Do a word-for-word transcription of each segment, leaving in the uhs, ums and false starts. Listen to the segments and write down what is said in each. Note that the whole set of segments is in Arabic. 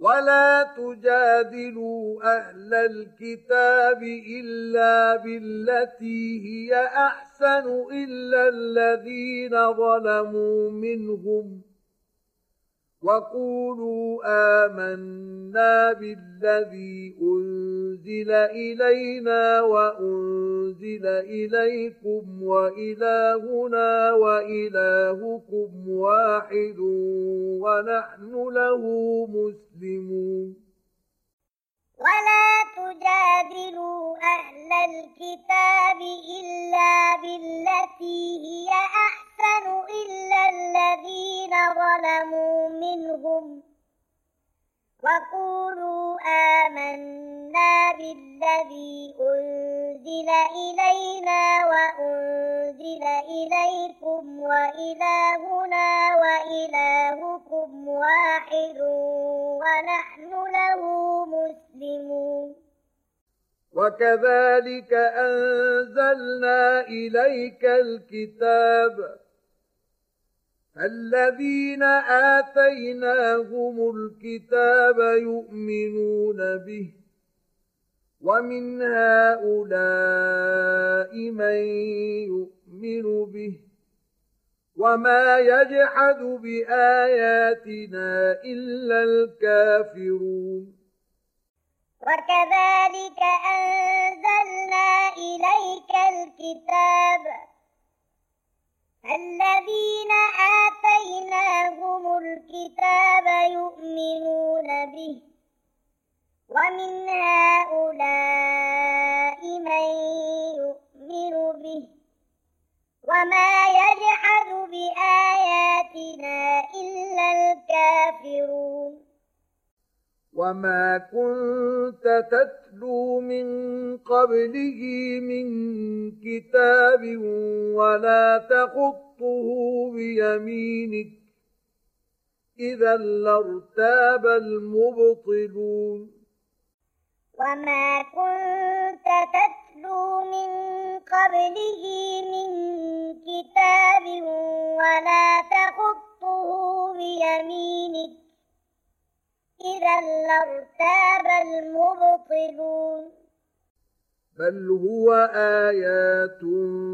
ولا تجادلوا أهل الكتاب إلا بالتي هي أحسن إلا الذين ظلموا منهم وقولوا آمنا بالذي أنزل إلينا وأنزل إليكم وإلهنا وإلهكم واحد ونحن له مسلمون. ولا تجادلوا أهل الكتاب إلا بالتي هي أحسن إلا الذين ظلموا منهم وقولوا آمنا بالذي أنزل إلينا وأنزل إليكم وإلهنا وإلهكم واحد ونحن له مسلمون. وكذلك أنزلنا إليك الكتاب الذين آتيناهم الكتاب يؤمنون به ومن هؤلاء من يؤمن به وما يجحد بآياتنا إلا الكافرون. وكذلك أنزلنا إليك الكتاب الذين آتيناهم الكتاب يؤمنون به ومن هؤلاء من يؤمن به وما يجحد بآياتنا إلا الكافرون. وما كنت تتلو من قبله من كتاب ولا تخطه بيمينك إذا لارتاب المبطلون. وما كنت تتلو من قبله من كتاب ولا تخطه بيمينك إذا لارتاب المبطلون. بل هو آيات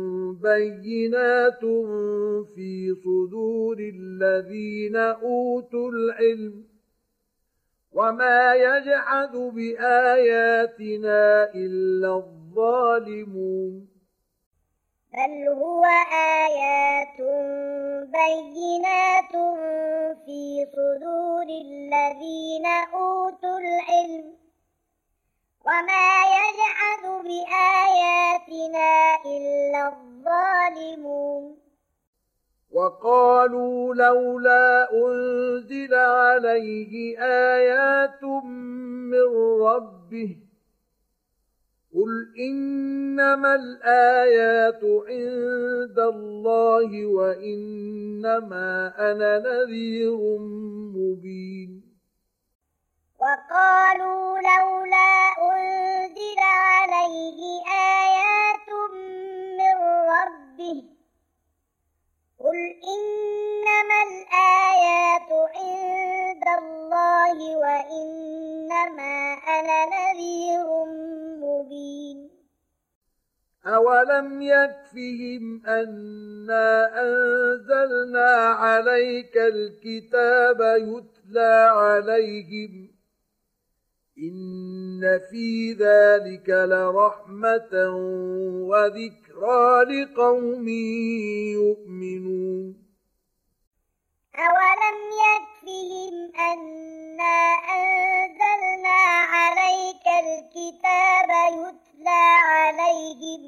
بينات في صدور الذين أوتوا العلم وما يجحد بآياتنا إلا الظالمون. بل هو آيات بينات في صدور الذين أوتوا العلم وما يجحد بآياتنا إلا الظالمون. وقالوا لولا أنزل عليه آيات من ربه قل إنما الآيات عند الله وإنما أنا نذير مبين. وقالوا لولا أنزل عليه آيات من ربه قل إنما الآيات عند الله وإنما أنا نذير مبين. أولم يكفهم أنا أنزلنا عليك الكتاب يتلى عليهم إن في ذلك لرحمة وذكرى لقوم يؤمنون. أولم يكفهم أنا أنزلنا عليك الكتاب يتلى عليهم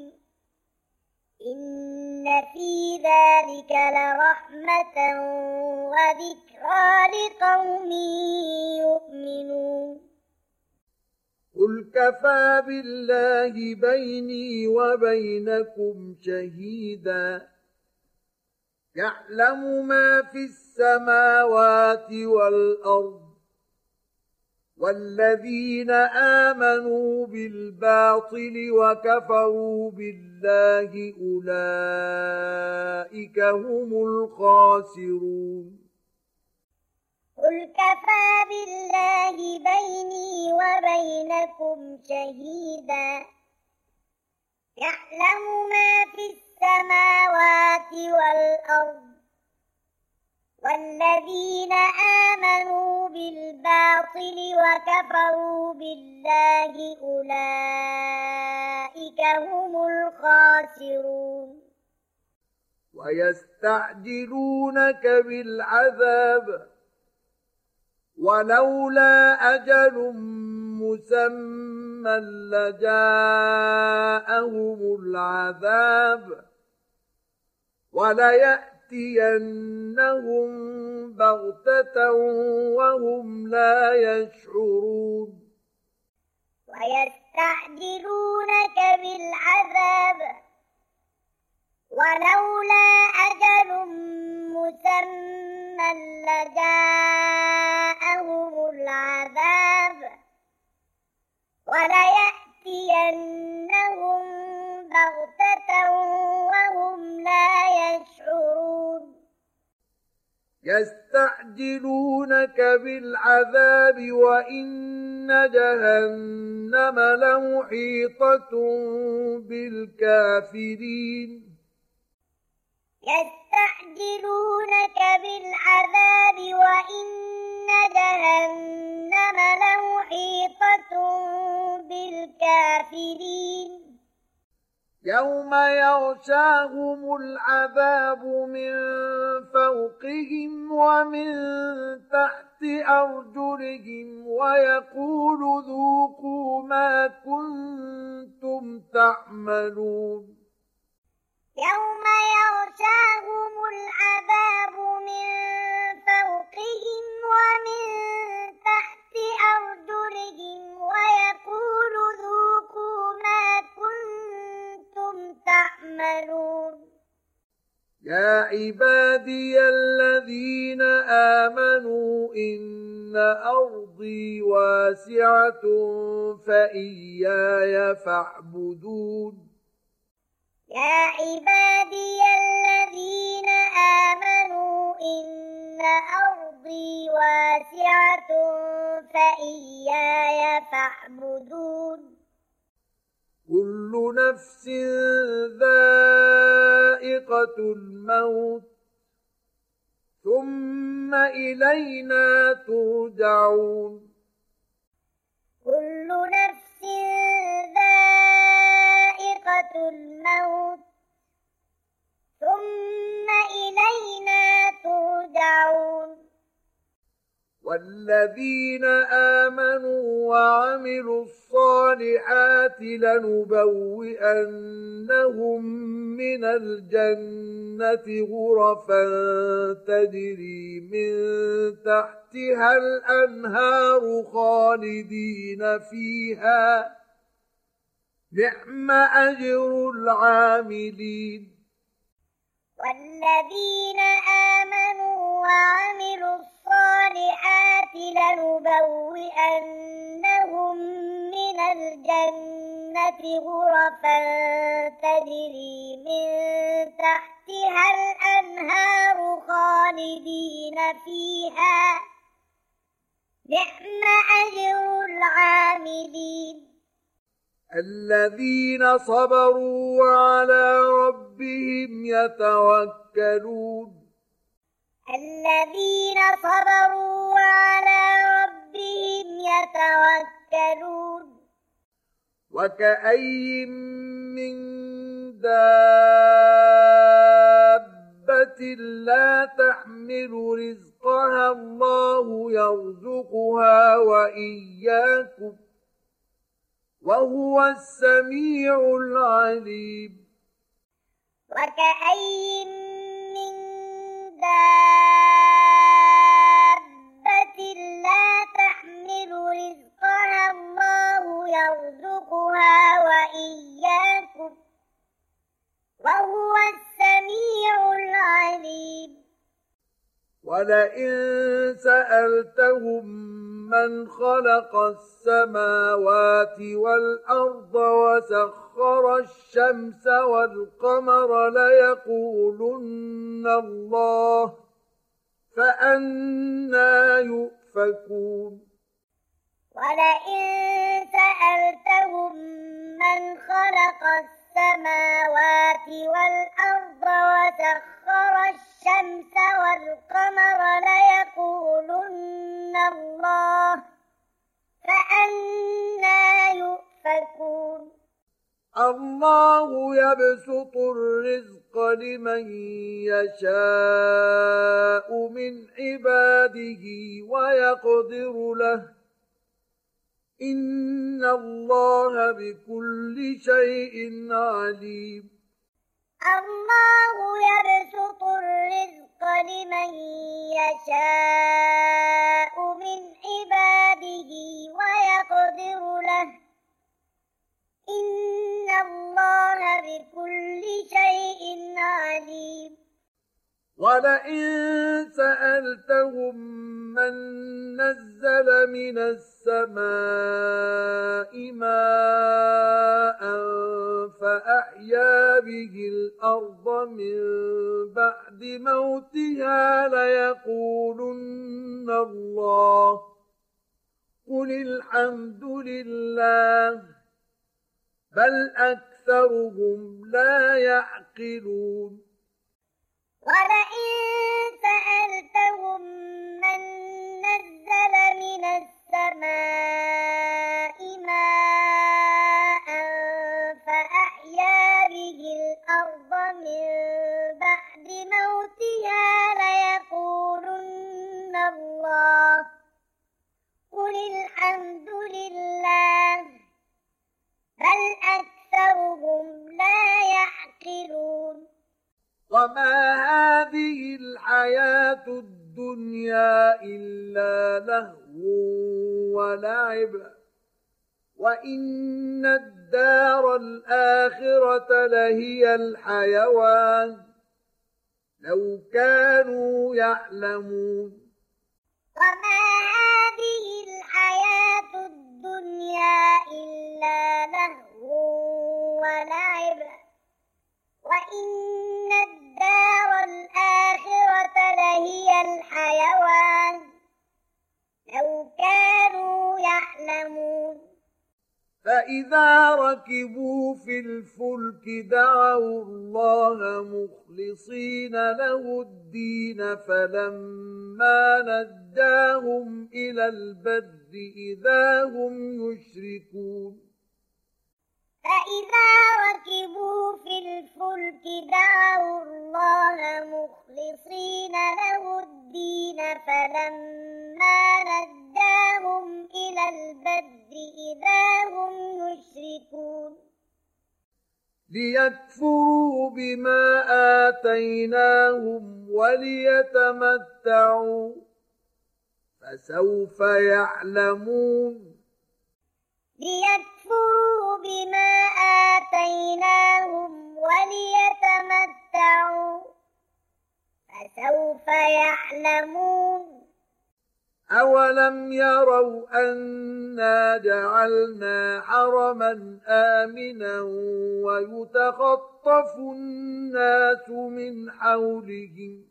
إن في ذلك لرحمة وذكرى لقوم يؤمنون. قل كفى بالله بيني وبينكم شهيدا يعلم ما في السماوات والأرض والذين آمنوا بالباطل وكفروا بالله أولئك هم الخاسرون. قل كفى بالله عليكم شهيدا يعلم ما في السماوات والأرض والذين آمنوا بالباطل وكفروا بالله أولئك هم الخاسرون ويستعجلونك بالعذاب ولولا أجل مسمى لجاءهم العذاب وليأتينهم بغتة وهم لا يشعرون ويستعجلونك بالعذاب ولولا أجل مسمى لجاءهم العذاب وليأتينهم بغتة وهم لا يشعرون يستعجلونك بالعذاب وإن جهنم لمحيطة بالكافرين يستعجلونك بالعذاب وإن جهنم لمحيطة بالكافرين يوم يغشاهم العذاب من فوقهم ومن تحت أرجلهم ويقول ذوقوا ما كنتم تعملون يوم يغشاهم العذاب من فوقهم ومن تحت أرجلهم ويقول ذوقوا ما كنتم تعملون يا عبادي الذين آمنوا إن أرضي واسعة فإياي فاعبدون يا عبادي الذين آمنوا إن أرضي واسعة فإياي فاعبدون كل نفس ذائقة الموت ثم إلينا ترجعون كل نفس ذائقة الموت ثم إلينا ترجعون والذين آمنوا وعملوا الصالحات لنبوئنهم من الجنة غرفا تجري من تحتها الأنهار خالدين فيها نعم أجر العاملين والذين آمنوا وعملوا الصالحات لنبوئنهم من الجنة غرفا تجري من تحتها الأنهار خالدين فيها نعم أجر العاملين الذين صبروا وعلى ربهم يتوكلون الذين صبروا وعلى ربهم يتوكلون وكأي من دابة لا تحمل رزقها الله يرزقها وإياكم وهو السميع العليم وكأي من دابة لا تحمل رزقها الله يرزقها وإياكم وهو السميع العليم ولئن سألتهم من خلق السماوات والأرض وسخر الشمس والقمر ليقولن الله فأنى يؤفكون ولئن سألتهم من خلق السماوات والأرض وسخر الشمس والقمر ليقولن الله فأنى يؤفكون الله يبسط الرزق لمن يشاء من عباده ويقدر له إن الله بكل شيء عليم الله يبسط الرزق لمن يشاء من عباده ويقدر له إن الله بكل شيء عليم ولئن سألتهم من نزل من السماء ماء فأحيا به الأرض من بعد موتها ليقولن الله قل الحمد لله بل أكثرهم لا يعقلون ولئن سألتهم من نزل من السماء ماء فأحيا به الأرض من بعد موتها ليقولن الله قل الحمد لله بل أكثرهم لا يعقلون وما هذه الحياة الدنيا إلا لهو ولعب وإن الدار الآخرة لهي الحيوان لو كانوا يعلمون وما هذه الحياة الدنيا إلا لهو ولعب وإن الدار الآخرة لهي الحيوان لو كانوا يعلمون فإذا ركبوا في الفلك دعوا الله مخلصين له الدين فلما نجاهم إلى البر إذا هم يشركون فإذا ركبوا في الفلك دعوا الله مخلصين له الدين فلما نجاهم إلى البر إذا هم يشركون ليكفروا بما آتيناهم وليتمتعوا فسوف يعلمون ليكفروا بما آتيناهم وليتمتعوا فسوف يعلمون أولم يروا أنا جعلنا حرما آمنا ويتخطف الناس من حولهم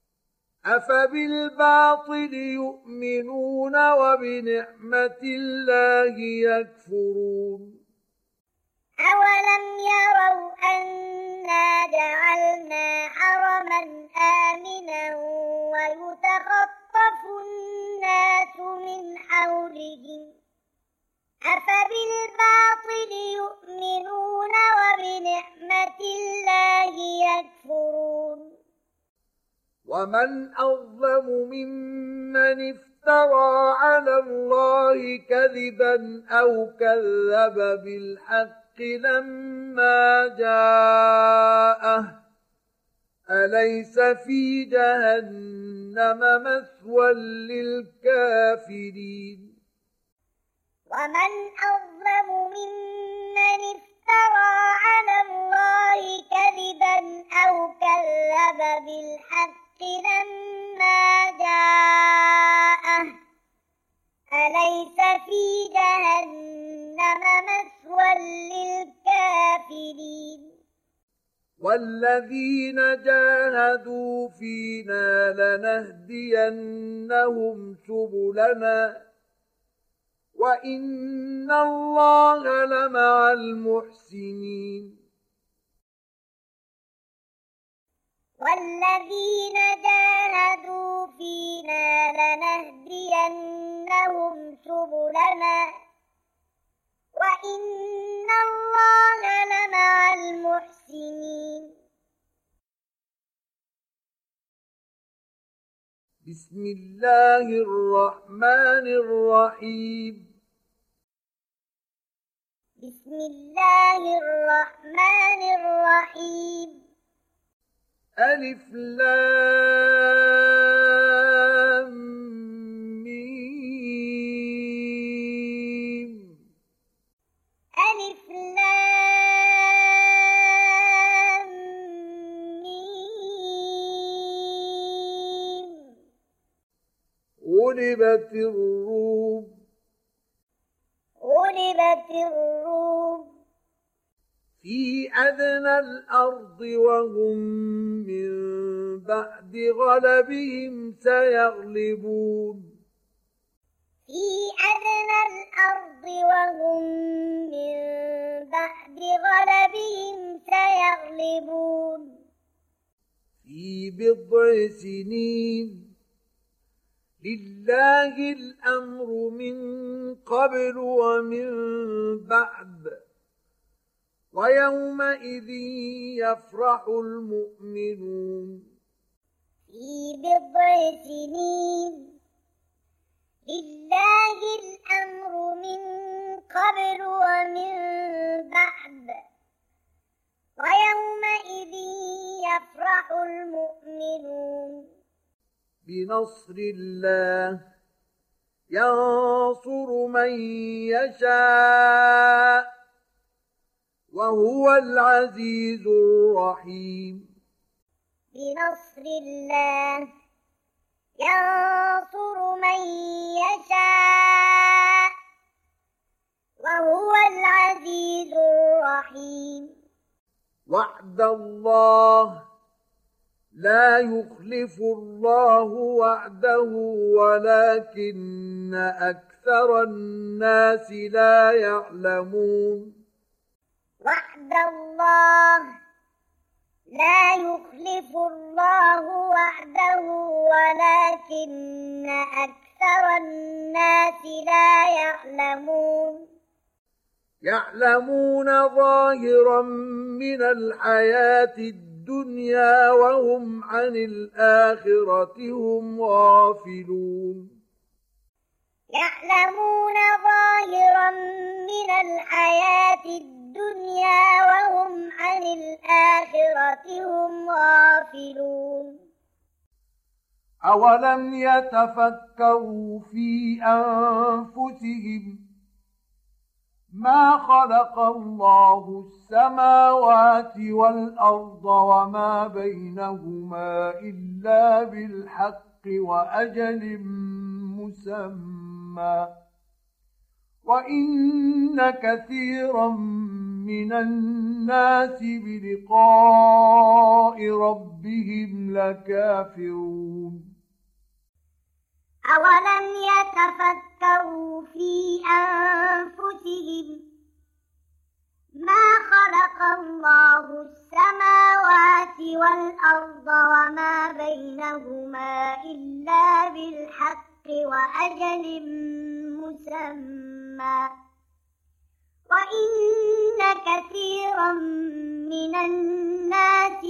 أفبالباطل يؤمنون وبنعمة الله يكفرون أولم يروا أنا جعلنا حرما آمنا ويتخطف الناس من حولهم أفبالباطل يؤمنون وبنعمة الله يكفرون ومن أظلم ممن افترى على الله كذبا أو كذب بالحق لما جاءه أليس في جهنم مثوى للكافرين ومن أظلم ممن افترى على الله كذبا أو كذب بالحق لما جاءه أليس في جهنم مثوى للكافرين والذين جاهدوا فينا لنهدينهم سبلنا وإن الله لمع المحسنين والذين جاهدوا فينا لنهدينهم سبلنا وإن الله لمع المحسنين بسم الله الرحمن الرحيم بسم الله الرحمن الرحيم ألف لام ميم ألف لام ميم غلبت الروم غلبت الروم في أدنى الأرض وهم من بعد غلبهم سيغلبون في أدنى الأرض وهم من بعد غلبهم سيغلبون في بضع سنين لله الأمر من قبل ومن بعد ويومئذ يفرح المؤمنون في بضع سنين لله الأمر من قبل ومن بعد ويومئذ يفرح المؤمنون بنصر الله ينصر من يشاء وهو العزيز الرحيم بنصر الله ينصر من يشاء وهو العزيز الرحيم وعد الله لا يخلف الله وعده ولكن أكثر الناس لا يعلمون وعد الله لا يخلف الله وعده ولكن أكثر الناس لا يعلمون يعلمون ظاهرا من الحياة الدنيا وهم عن الآخرة هم غافلون يعلمون ظاهرا من الحياة الدنيا وهم عن الآخرة هم غافلون أولم يتفكروا في أنفسهم ما خلق الله السماوات والأرض وما بينهما إلا بالحق وأجل مسمى وإن كثيرا من الناس بلقاء ربهم لكافرون أولم يتفكروا في أنفسهم ما خلق الله السماوات والأرض وما بينهما إلا بالحق وأجل مسمى وإن كثيرا من الناس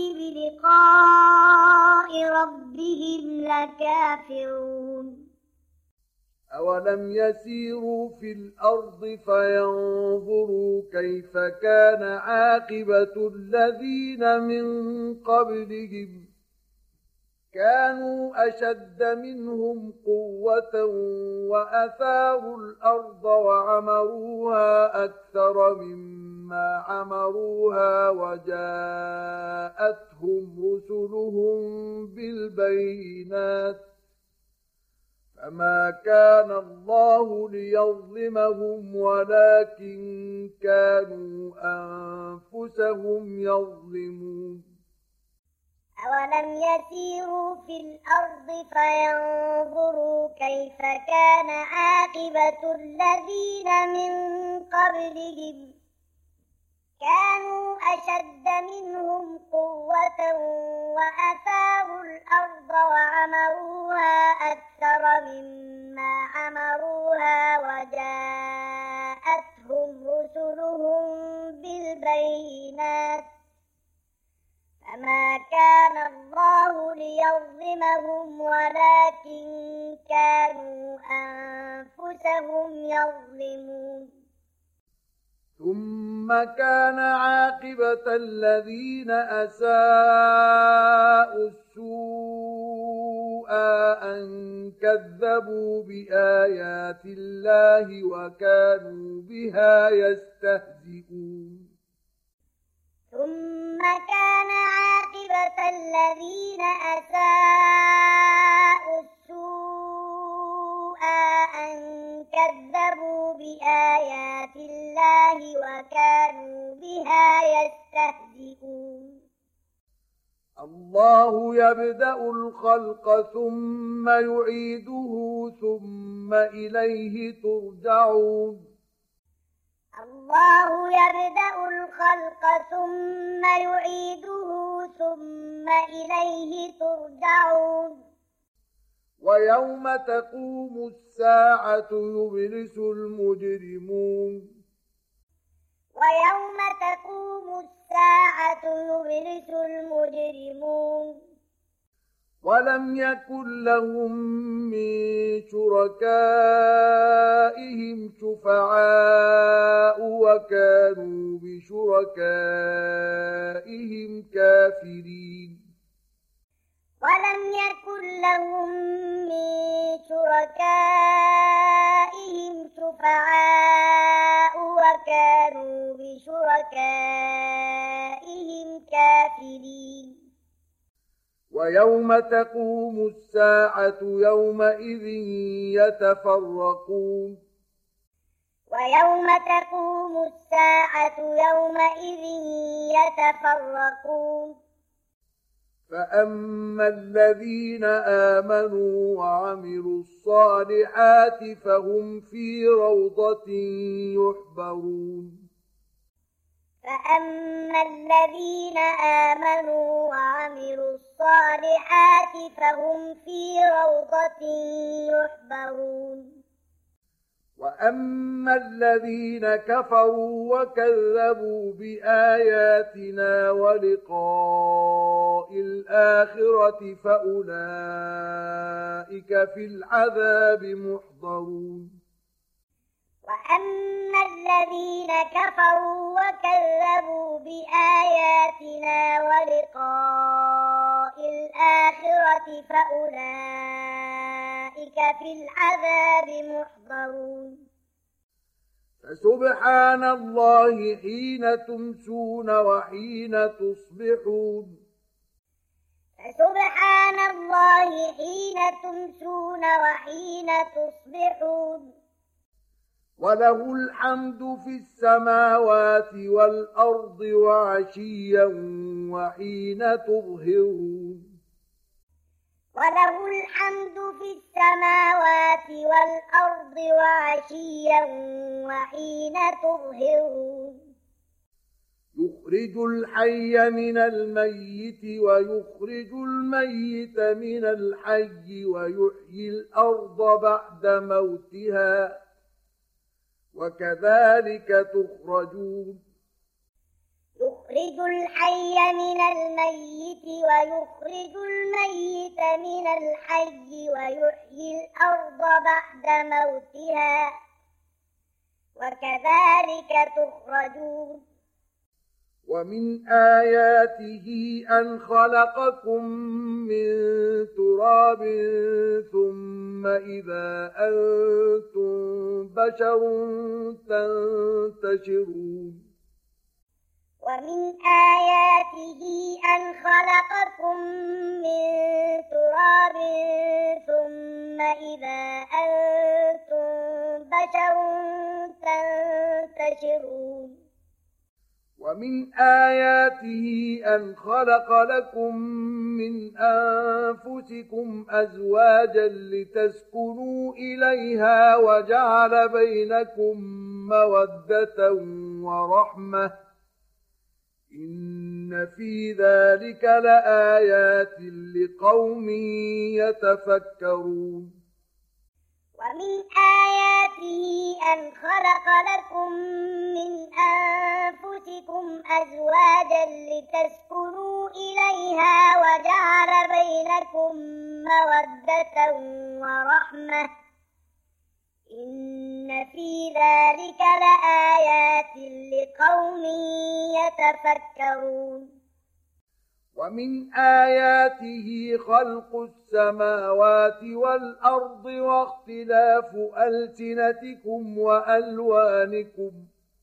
بلقاء ربهم لكافرون أولم يسيروا في الأرض فينظروا كيف كان عاقبة الذين من قبلهم كانوا أشد منهم قوة وأثاروا الأرض وعمروها أكثر مما عمروها وجاءتهم رسلهم بالبينات فما كان الله ليظلمهم ولكن كانوا أنفسهم يظلمون أولم يسيروا في الأرض فينظروا كيف كان عاقبة الذين من قبلهم كانوا أشد منهم قوة وأثاروا الأرض وعمروها أكثر مما عمروها وجاءتهم رسلهم بالبينات فما كان الله ليظلمهم ولكن كانوا أنفسهم يظلمون ثم كان عاقبة الذين أساءوا السوء أن كذبوا بآيات الله وكانوا بها يستهزئون ثم كان عاقبة الذين أساءوا السوء أن كذبوا بآيات الله وكانوا بها يستهزئون الله يبدأ الخلق ثم يعيده ثم إليه ترجعون الله يبدأ الخلق ثم يعيده ثم إليه ترجعون ويوم تقوم الساعة يبلس المجرمون ويوم تقوم الساعة يبلس المجرمون ولم يكن لهم من شركائهم شفعاء وكانوا بشركائهم كافرين ولم يكن لهم من شركائهم شفعاء وكانوا بشركائهم كافرين ويوم تقوم الساعة يومئذ يتفرقون ويوم تقوم الساعة يومئذ يتفرقون فأما الذين آمنوا وعملوا الصالحات فهم في روضة يحبرون فأما الذين آمنوا وعملوا الصالحات فهم في روضة يحبرون وأما الذين كفروا وكذبوا بآياتنا ولقاء الآخرة فأولئك في العذاب محضرون وأما الذين كفروا وكذبوا بآياتنا ولقاء الآخرة فأولئك في العذاب محضرون فسبحان الله حين تمسون وحين تصبحون فسبحان الله حين تمسون وحين تصبحون وله الحمد في السماوات والأرض وعشيا وحين تظهرون وله الحمد في السماوات والأرض وعشيا وحين تظهرون يخرج الحي من الميت ويخرج الميت من الحي ويحيي الأرض بعد موتها وكذلك تخرجون يخرج الحي من الميت ويخرج الميت من الحي ويحيي الأرض بعد موتها وكذلك تخرجون ومن آياته أن خلقكم من تراب ثم إذا أنتم بشر تنتشرون ومن آياته أن خلقكم من تراب ثم إذا أنتم بشر تنتشرون ومن آياته أن خلق لكم من أنفسكم أزواجا لتسكنوا إليها وجعل بينكم مودة ورحمة إن في ذلك لآيات لقوم يتفكرون. ومن آياته أن خلق لكم من أنفسكم أزواجا لتسكنوا إليها وجعل بينكم مودة ورحمة إن في ذلك لآيات لقوم يتفكرون. ومن آياته خلق السماوات والأرض واختلاف ألسنتكم وألوانكم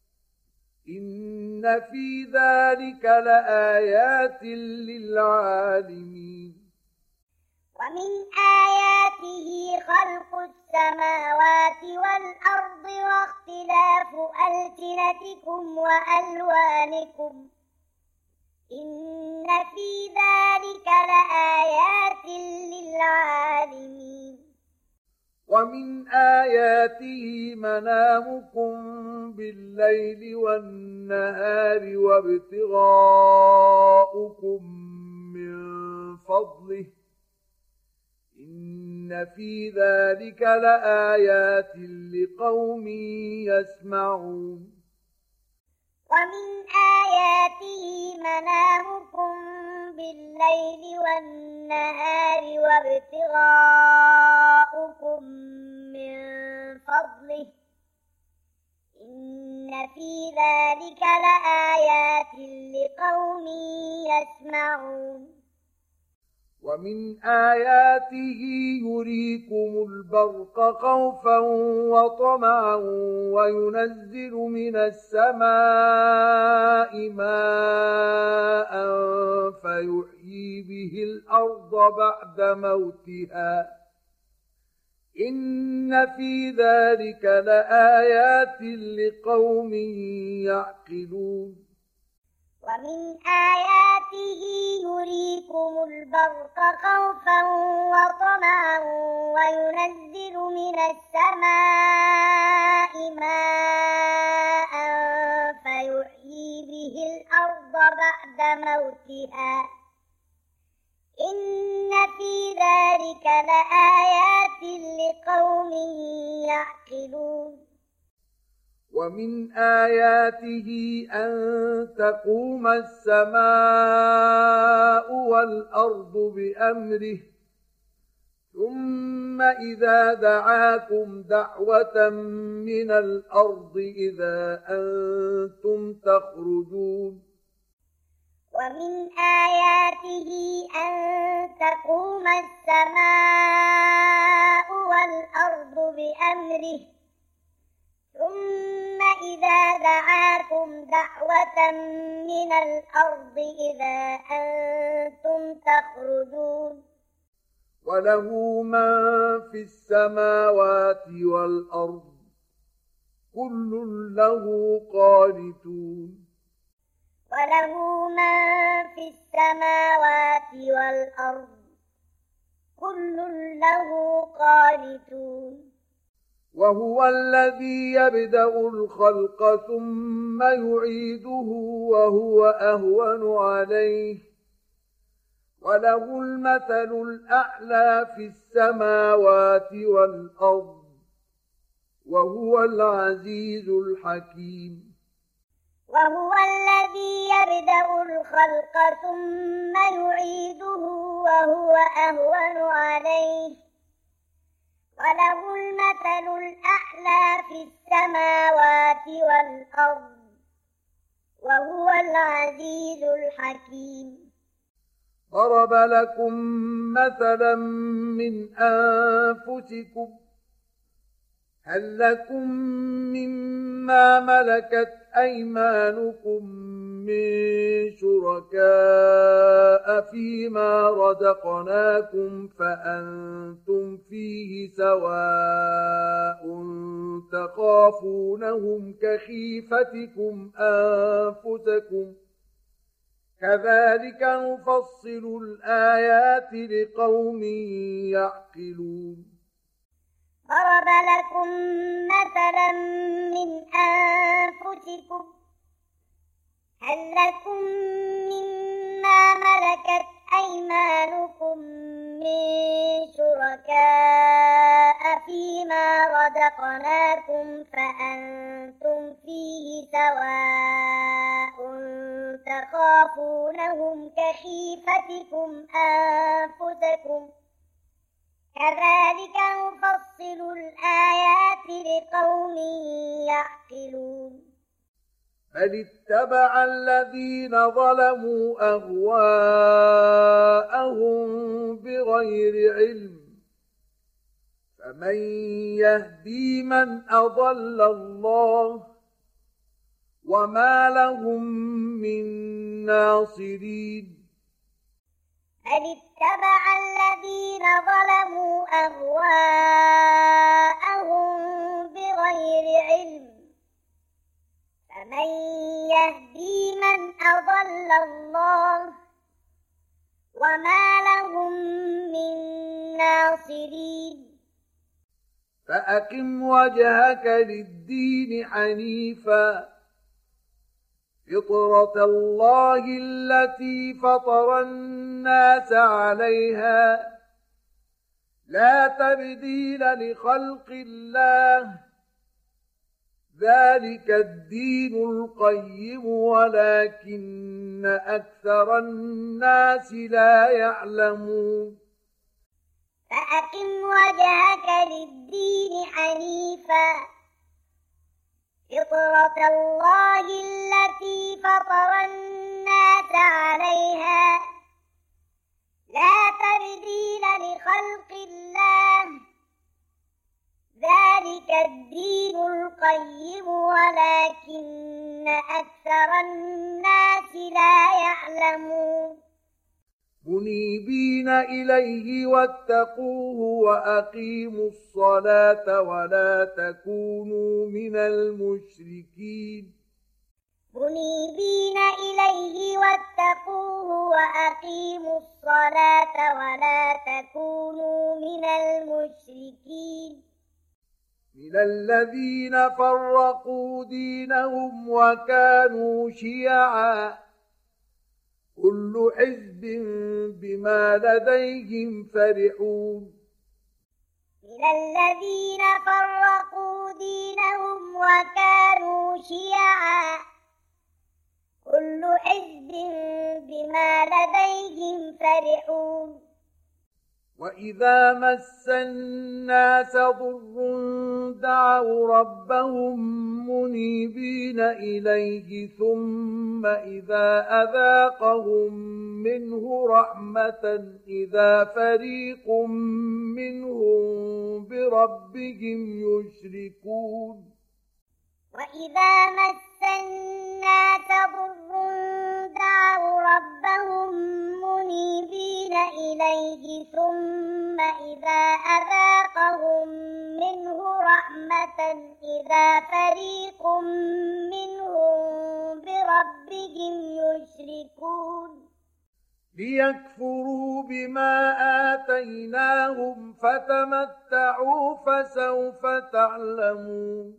إن في ذلك لآيات للعالمين. ومن آياته خلق السماوات والأرض واختلاف ألسنتكم وألوانكم إن في ذلك لآيات للعالمين. ومن آياته منامكم بالليل والنهار وابتغاؤكم من فضله إن في ذلك لآيات لقوم يسمعون. ومن آياته منامكم بالليل والنهار وابتغاؤكم من فضله إن في ذلك لآيات لقوم يسمعون. ومن آياته يريكم البرق خوفا وطمعا وينزل من السماء ماء فيحيي به الأرض بعد موتها إن في ذلك لآيات لقوم يعقلون. ومن آياته يريكم البرق خوفا وطمعا وينزل من السماء ماء فيحيي به الأرض بعد موتها إن في ذلك لآيات لقوم يعقلون. ومن آياته أن تقوم السماء والأرض بأمره ثم إذا دعاكم دعوة من الأرض إذا أنتم تخرجون. ومن آياته أن تقوم السماء والأرض بأمره ثم إذا دعاكم دعوة من الأرض إذا أنتم تخرجون. وله من في السماوات والأرض كل له قانتون. وله من في السماوات والأرض كل له قانتون. وهو الذي يبدأ الخلق ثم يعيده وهو أهون عليه وله المثل الأعلى في السماوات والأرض وهو العزيز الحكيم. وهو الذي يبدأ الخلق ثم يعيده وهو أهون عليه وله المثل الأعلى في السماوات والأرض وهو العزيز الحكيم. ضرب لكم مثلا من أنفسكم هل لكم مما ملكت أيمانكم من شركاء فيما رزقناكم فأنتم فيه سواء تخافونهم كخيفتكم أنفسكم كذلك نفصل الآيات لقوم يعقلون. ضرب لكم مثلا من أنفسكم هل لكم مما ملكت أيمانكم من شركاء فيما رزقناكم فأنتم فيه سواء تخافونهم كخيفتكم أنفسكم كذلك نفصل الآيات لقوم يعقلون. بل اتبع الذين ظلموا أهواءهم بغير علم فمن يهدي من أضل الله وما لهم من ناصرين. بل اتبع الذين ظلموا أهواءهم بغير علم فمن يهدي من أضل الله وما لهم من ناصرين. فأقم وجهك للدين حنيفا فطرة الله التي فطر الناس عليها لا تبديل لخلق الله ذلك الدين القيم ولكن أكثر الناس لا يعلمون. فأقم وجهك للدين حنيفا فطرة الله التي فطر الناس عليها لا تبديل لخلق الله ذلك الدين القيم ولكن أكثر الناس لا يعلمون. منيبين إليه واتقوه وأقيموا الصلاة ولا تكونوا من المشركين. منيبين إليه واتقوه وأقيموا الصلاة ولا تكونوا من المشركين. من الذين فرقوا دينهم وكانوا شيعا كل حزب بما لديهم فرحون. من الذين فرقوا دينهم وكانوا شيعا كل حزب بما لديهم فرحون. وإذا مس الناس ضر دعوا ربهم منيبين إليه ثم إذا أذاقهم منه رحمة إذا فريق منهم بربهم يشركون. وإذا مس الناس ضر دعوا ربهم منيبين إليه ثم إذا أذاقهم منه رحمة إذا فريق منهم بربهم يشركون. ليكفروا بما آتيناهم فتمتعوا فسوف تعلمون.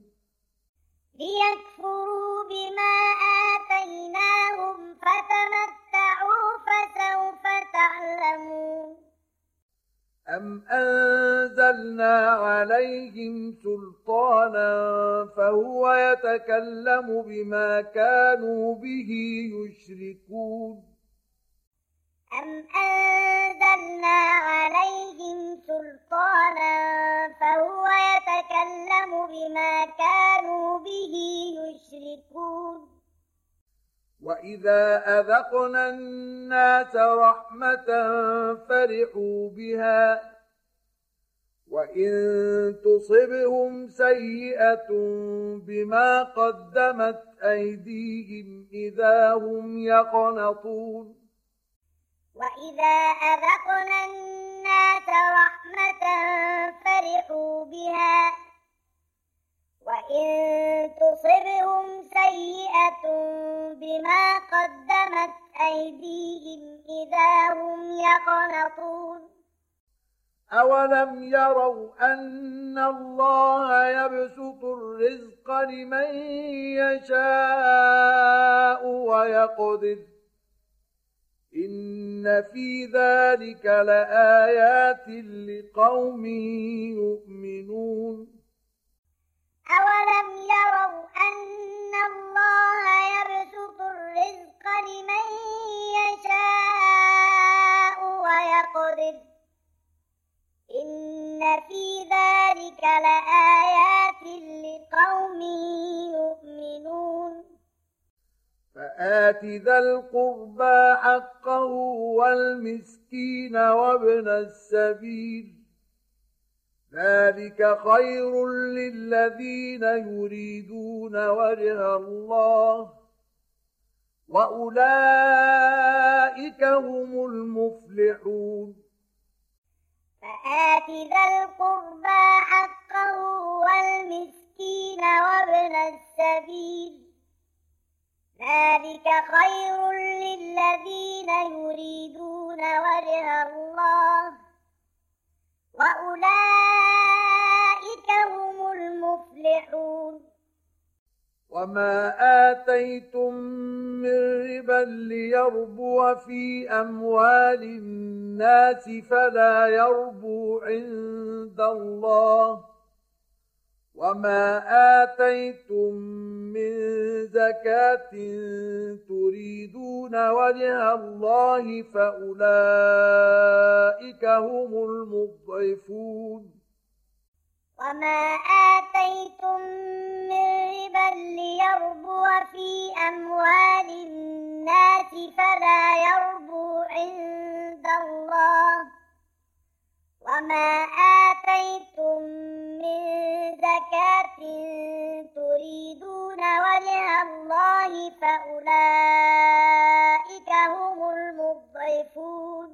ليكفروا بما آتيناهم فتمتعوا فسوف تعلمون. أم أنزلنا عليهم سلطانا فهو يتكلم بما كانوا به يشركون. أم أنزلنا عليهم سلطانا فهو يتكلم بما كانوا به يشركون. وإذا أذقنا الناس رحمة فرحوا بها وإن تصبهم سيئة بما قدمت أيديهم إذا هم يقنطون وإذا أذقنا الناس رحمة فرحوا بها وإن تصبهم سيئة بما قدمت أيديهم إذا هم يقنطون أولم يروا أن الله يبسط الرزق لمن يشاء ويقدر إن في ذلك لآيات لقوم يؤمنون أولم يروا أن الله يبسط الرزق لمن يشاء ويقدر إن في ذلك لآيات لقوم يؤمنون فآت ذا القربى حقه والمسكين وابن السبيل ذلك خير للذين يريدون وجه الله وأولئك هم المفلحون فآت ذا القربى حقه والمسكين وابن السبيل ذلك خير للذين يريدون وجه الله وأولئك هم المفلحون وما آتيتم من ربا ليربو في أموال الناس فلا يربو عند الله وما آتيتم من زكاة تريدون وجه الله فأولئك هم المضعفون وما آتيتم من ربا ليربو في أموال الناس فلا يربو عند الله وما آتيتم من زكاة تريدون وجه الله فأولئك هم المضعفون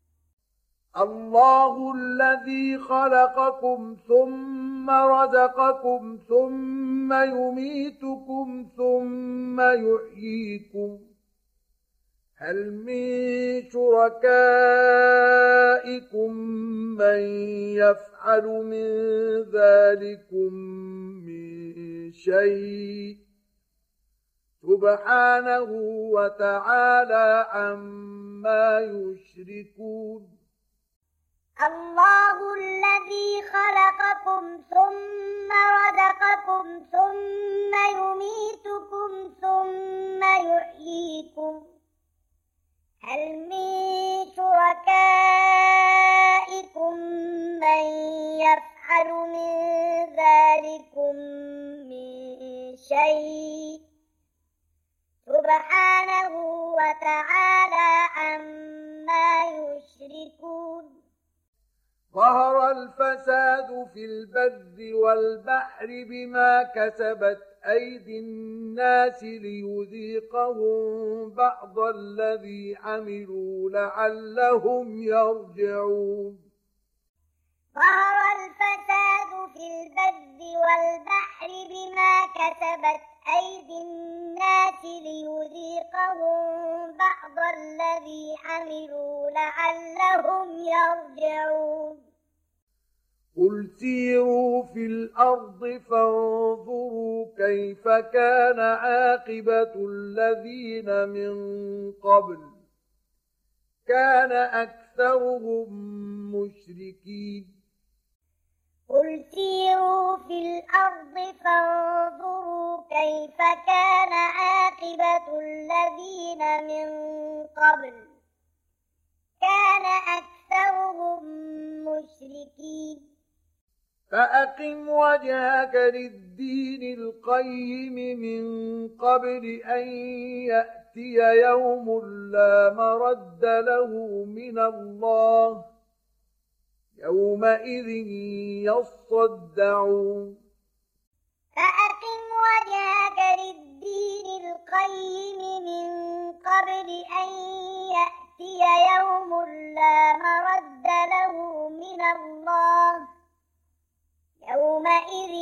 الله الذي خلقكم ثم رزقكم ثم يميتكم ثم يحييكم هل من شركائكم من يفعل من ذلكم من شيء سبحانه وتعالى عما يشركون الله الذي خلقكم ثم رزقكم ثم يميتكم ثم يحييكم هل من شركائكم من يفعل من ذلكم من شيء سبحانه وتعالى عما يشركون ظهر الفساد في البر والبحر بما كسبت أيدي الناس ليذيقهم بعض الذي عملوا لعلهم يرجعون ظهر الفساد في البر والبحر بما كسبت أيدي الناس ليذيقهم بعض الذي عملوا لعلهم يرجعون قل سيروا في الأرض فانظروا كيف كان عاقبة الذين من قبل كان أكثرهم مشركين قل سيروا في الأرض فانظروا كيف كان عاقبة الذين من قبل كان أكثرهم مشركين فأقم وجهك للدين القيم من قبل أن يأتي يوم لا مرد له من الله يومئذ يصدعون فأقم وجهك للدين القيم من قبل أن يأتي يوم لا مرد له من الله يومئذ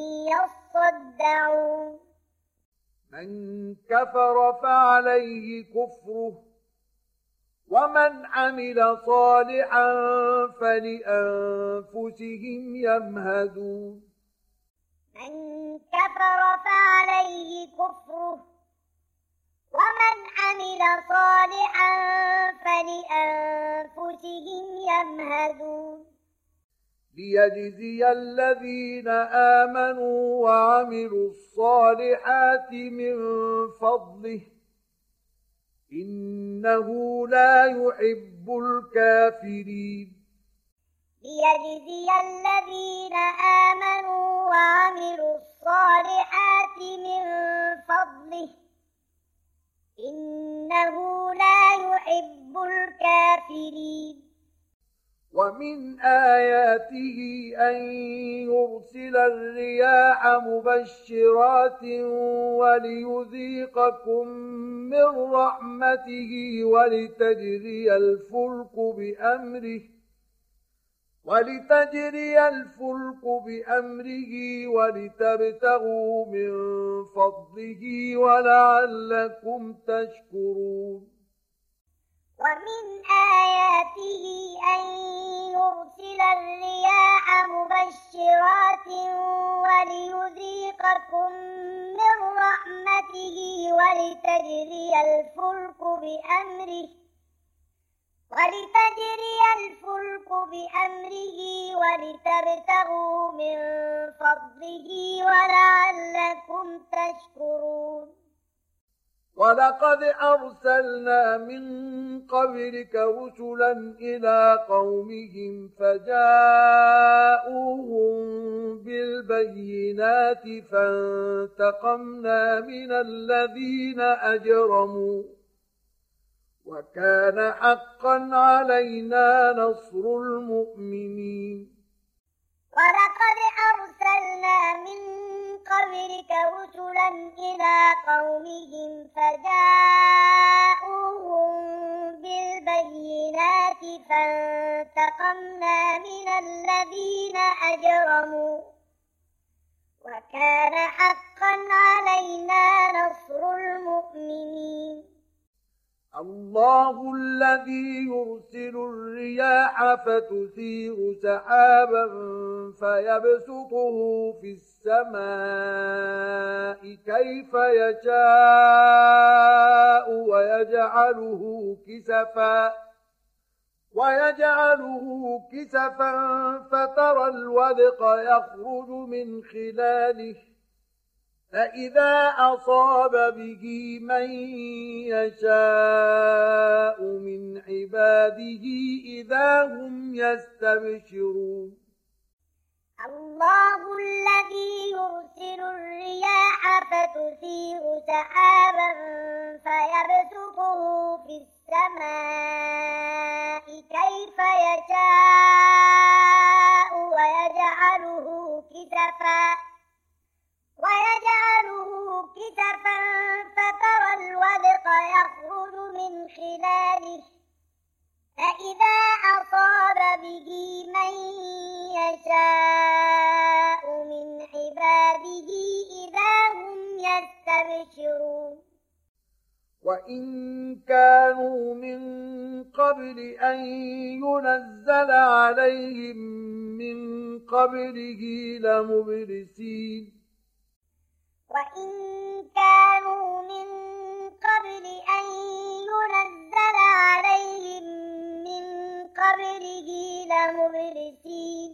يصدعون من كفر فعليه كفره ومن عمل صالحا فلأنفسهم يمهدون من كفر فعليه كفره ومن عمل صالحا فلأنفسهم يمهدون ليجزي الذين آمنوا وعملوا الصالحات من فضله إنه لا يحب الكافرين ليجزي الذين آمنوا وعملوا الصالحات من فضله إنه لا يحب الكافرين ومن آياته أن يرسل الرياح مبشرات وليذيقكم من رحمته ولتجري الفلك بأمره ولتجري الفلك بأمره ولتبتغوا من فضله ولعلكم تشكرون ومن آياته أن يرسل الرياح مبشرات وليذيقكم من رحمته ولتجري الفلك بأمره ولتجري الفلك بأمره ولتبتغوا من فضله ولعلكم تشكرون ولقد أرسلنا من قبلك رسلا إلى قومهم فجاءوهم بالبينات فانتقمنا من الذين أجرموا وكان حقا علينا نصر المؤمنين ولقد أرسلنا من قبلك رسلا إلى قومهم فجاءوهم بالبينات فانتقمنا من الذين أجرموا وكان حقا علينا نصر المؤمنين الله الذي يرسل الرياح فتثير سحابا فيبسطه في السماء كيف يشاء ويجعله كسفا ويجعله كسفا فترى الودق يخرج من خلاله فإذا أصاب به من يشاء من عباده إذا هم يستبشرون الله الذي يرسل الرياح فتثير سحابا فيبسطه في السماء كيف يشاء ويجعله كسفا ويجعله كسفا فترى الودق يخرج من خلاله فإذا أصاب به من يشاء من عباده إذا هم يستبشرون وإن كانوا من قبل أن ينزل عليهم من قبله لمبلسين وإن كانوا من قبل أن ينزل عليهم من قبله لمبلسين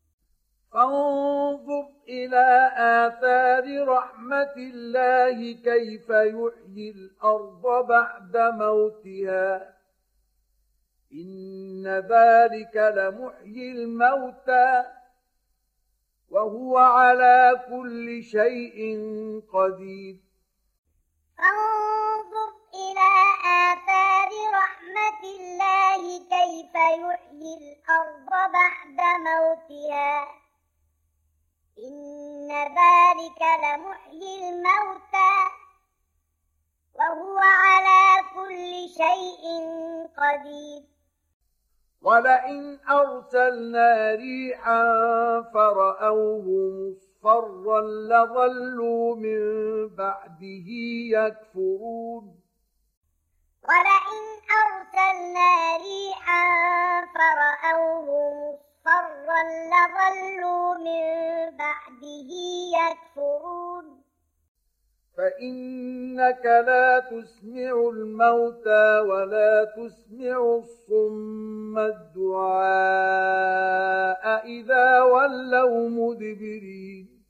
فانظر إلى آثار رحمة الله كيف يحيي الأرض بعد موتها إن ذلك لمحيي الموتى وهو على كل شيء قدير فانظر إلى آثار رحمة الله كيف يحيي الأرض بعد موتها إن ذلك لمحيي الموتى وهو على كل شيء قدير ولئن أرسلنا ريحا فرأوه مصفرا لظلوا من بعده يكفرون ولئن أرسلنا ريحا فرأوه مصفرا لظلوا من بعده يكفرون فإنك لا تسمع الموتى ولا تسمع الصم الدعاء إذا ولوا مدبرين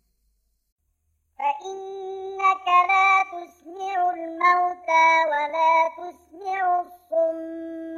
فإنك لا تسمع الموتى ولا تسمع الصم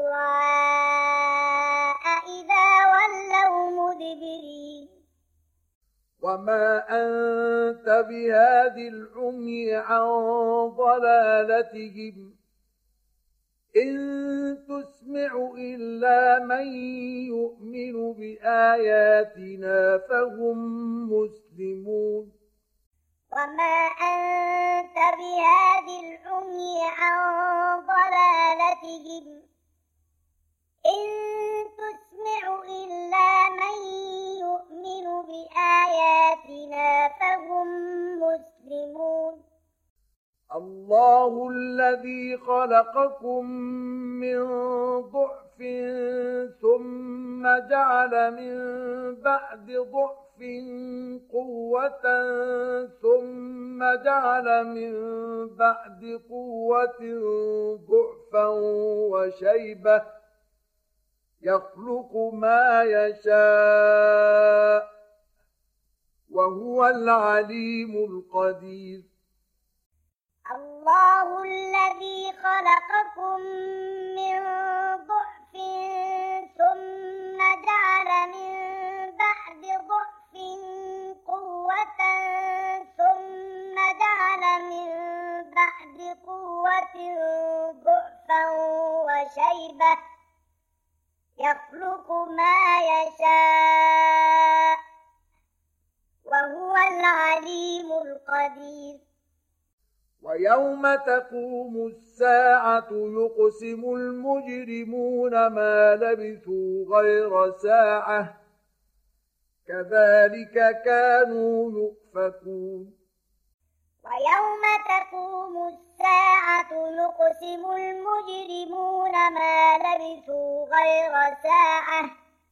الدعاء إذا ولوا مدبرين وما أنت بهاد العمي عن ضلالتهم إن تسمع إلا من يؤمن بآياتنا فهم مسلمون وما أنت بهاد العمي عن ضلالتهم إن تسمع إلا من يؤمن بآياتنا فهم مسلمون الله الذي خلقكم من ضعف ثم جعل من بعد ضعف قوة ثم جعل من بعد قوة ضعفا وشيبة يخلق ما يشاء وهو العليم القدير الله الذي خلقكم من ضعف ثم جعل من بعد ضعف قوة ثم جعل من بعد قوة ضعفا وشيبة يخلق ما يشاء وهو العليم القدير ويوم تقوم الساعة يقسم المجرمون ما لبثوا غير ساعة كذلك كانوا يؤفكون ويوم تقوم الساعة يقسم المجرمون ما لبثوا غير ساعة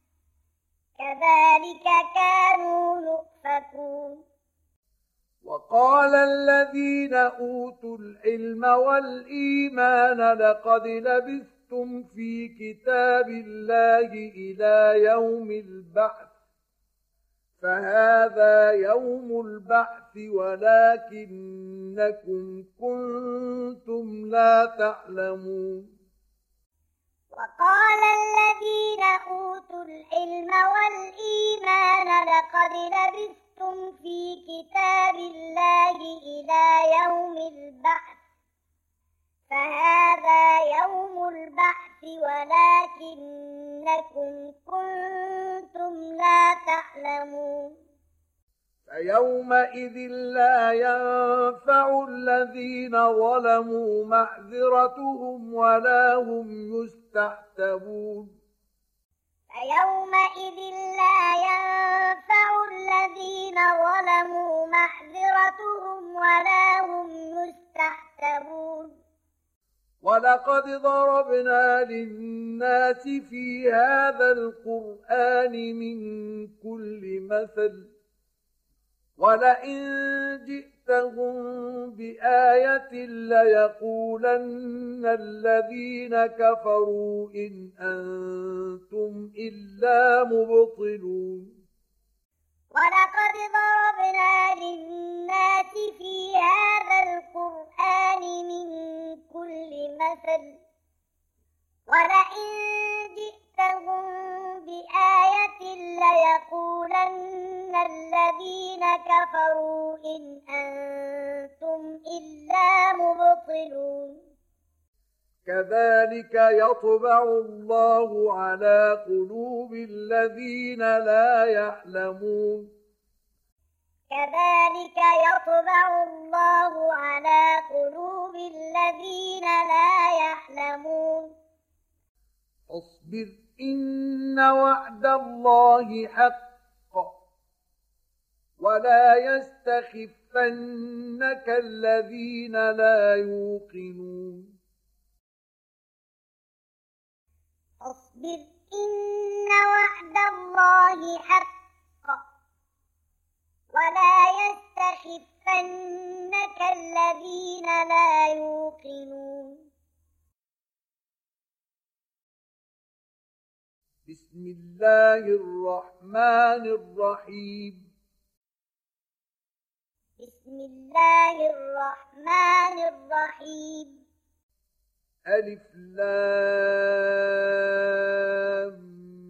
كذلك كانوا يؤفكون وقال الذين أوتوا العلم والإيمان لقد لبثتم في كتاب الله إلى يوم البعث فهذا يوم البعث ولكنكم كنتم لا تعلمون وقال الذين أوتوا العلم والإيمان لقد لبثتم في كتاب الله إلى يوم البعث فهذا يوم البعث ولكنكم كنتم لا تعلمون فيومئذ لا ينفع الذين ظلموا معذرتهم ولا هم يستعتبون فيومئذ لا ينفع الذين ظلموا معذرتهم ولا هم يستعتبون ولقد ضربنا للناس في هذا القرآن من كل مثل ولئن جئتهم بآية ليقولن الذين كفروا إن أنتم إلا مبطلون ولقد ضربنا للناس في هذا القرآن من كل مثل ولئن جئتهم بآية ليقولن الذين كفروا إن أنتم إلا مبطلون كذلك يطبع الله على قلوب الذين لا يعلمون كذلك يطبع الله على قلوب الذين لا يعلمون اصبر إن وعد الله حق ولا يستخفنك الذين لا يوقنون اصبر إن وعد الله حق ولا يستخفنك الذين لا يوقنون بسم الله الرحمن الرحيم بسم الله الرحمن الرحيم ألف لام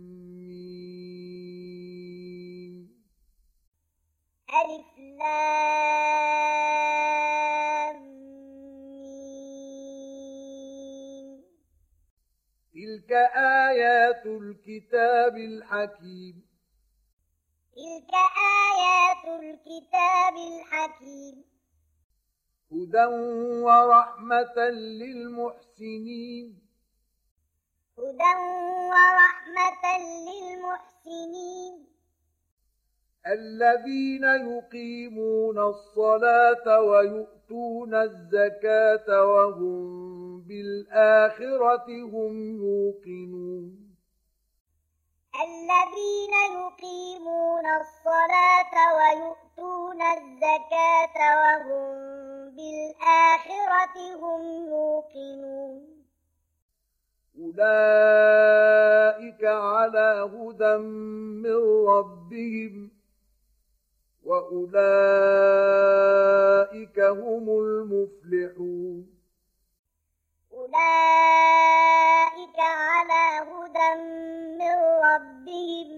ميم ألف لام ميم تلك آيات الكتاب الحكيم تلك آيات الكتاب الحكيم هدى ورحمة للمحسنين هدى ورحمة للمحسنين الذين يقيمون الصلاة ويؤتون الزكاة وهم بالآخرة هم يوقنون الذين يقيمون الصلاة ويؤتون الزكاة وهم بالآخرة هم يوقنون أولئك على هدى من ربهم وأولئك هم المفلحون أولئك على هدى من ربهم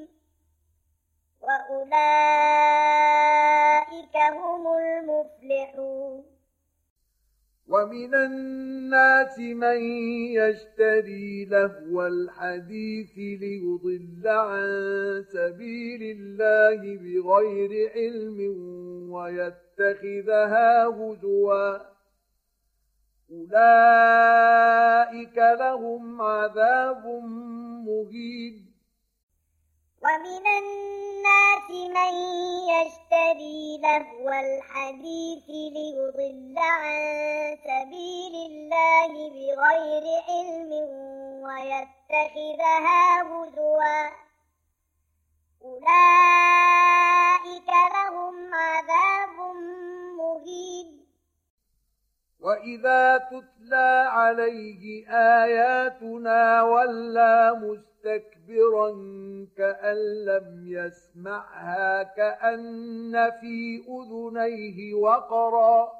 وأولئك هم المفلحون ومن الناس من يشتري لهو الحديث ليضل عن سبيل الله بغير علم ويتخذها هزوا أولئك لهم عذاب مهين ومن الناس من يشتري لهو الحديث ليضل عن سبيل الله بغير علم ويتخذها هزوا أولئك لهم عذاب مهين وإذا تتلى عليه آياتنا ولى مستكبرا كأن لم يسمعها كأن في أذنيه وقرا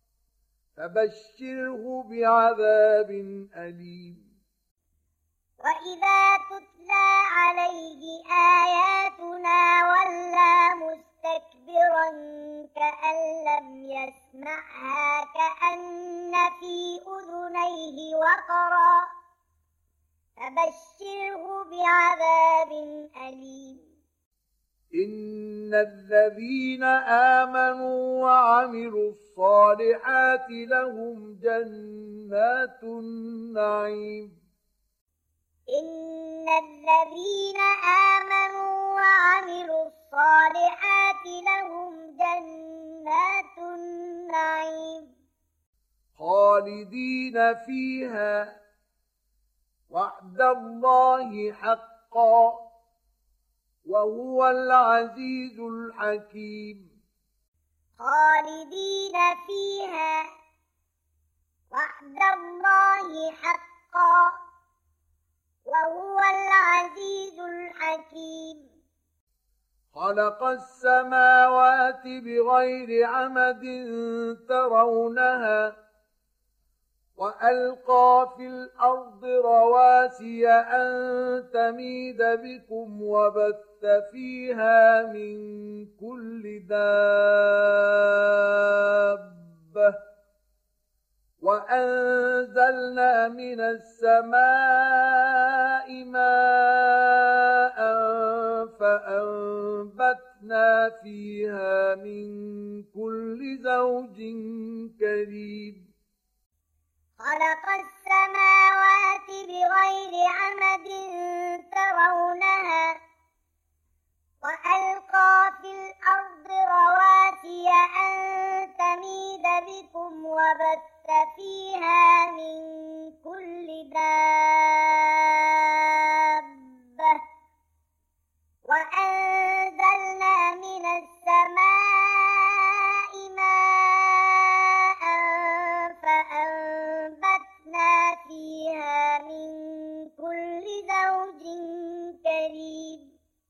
فبشره بعذاب أليم وإذا تتلى عليه آياتنا ولى مستكبرا كأن لم يسمعها كأن في أذنيه وقرا فبشره بعذاب أليم إن الذين آمنوا وعملوا الصالحات لهم جنات النعيم إن الذين آمنوا وعملوا الصالحات لهم جنات النعيم خالدين فيها وعد الله حقا وهو العزيز الحكيم خالدين فيها وعد الله حقا وهو العزيز الحكيم خلق السماوات بغير عمد ترونها وألقى في الأرض رواسي أن تميد بكم وبث فيها من كل دابة وأنزلنا من السماء ماء فأنبتنا فيها من كل زوج كريم خلق السماوات بغير عمد ترونها وألقى في الأرض رواسي أن تميد بكم وبث فيها من كل دابة وأنزلنا من السماء ماء فأنبتنا فيها من كل زوج كريم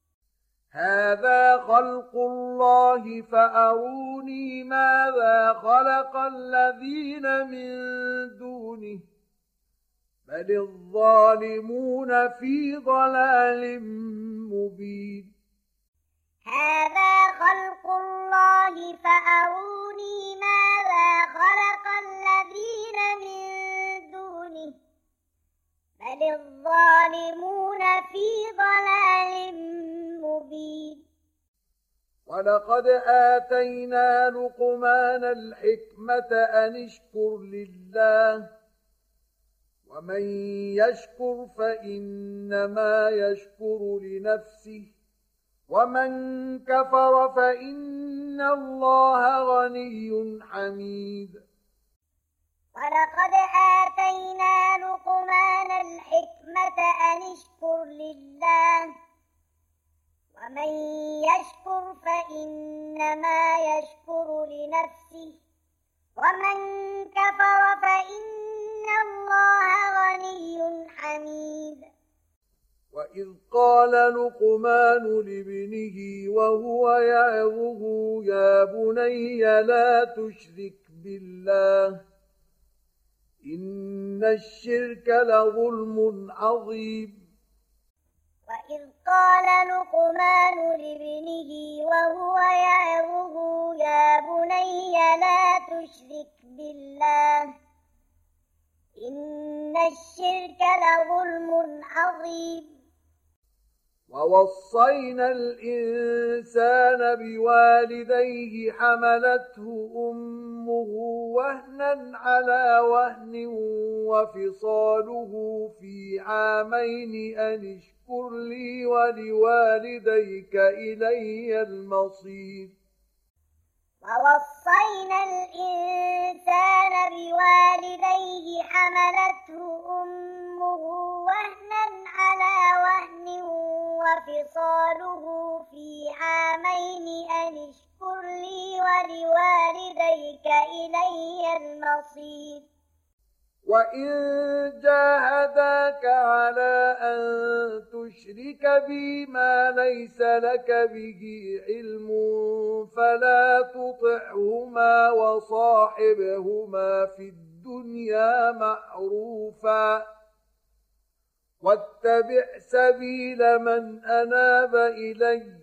هذا خلق الله فأروني ماذا خلق الذين من دونه بل الظالمون في ضلال مبين هذا خلق الله فأروني ماذا خلق الذين من دونه بل الظالمون في ضلال مبين ولقد آتينا لقمان الحكمة أن اشكر لله ومن يشكر فإنما يشكر لنفسه ومن كفر فإن الله غني حميد ولقد آتينا لقمان الحكمة أن اشكر لله ومن يشكر فإنما يشكر لنفسه ومن كفر فإن الله غني حميد وإذ قال لقمان لابنه وهو يعظه يا بني لا تشرك بالله إن الشرك لظلم عظيم وإذ قال لقمان لابنه وهو يعظه يا بني لا تشرك بالله إن الشرك لظلم عظيم ووصينا الإنسان بوالديه حملته أمه وهنا على وهن وفصاله في عامين أن اشكر لي ولوالديك إلي المصير ووصينا الإنسان بوالديه حملته أمه وهنا على وهن وفصاله في عامين أن اشكر لي ولوالديك إلي المصير وإن جاهداك على أن تشرك بي ما ليس لك به علم فلا تطعهما وصاحبهما في الدنيا معروفا واتبع سبيل من أناب إلي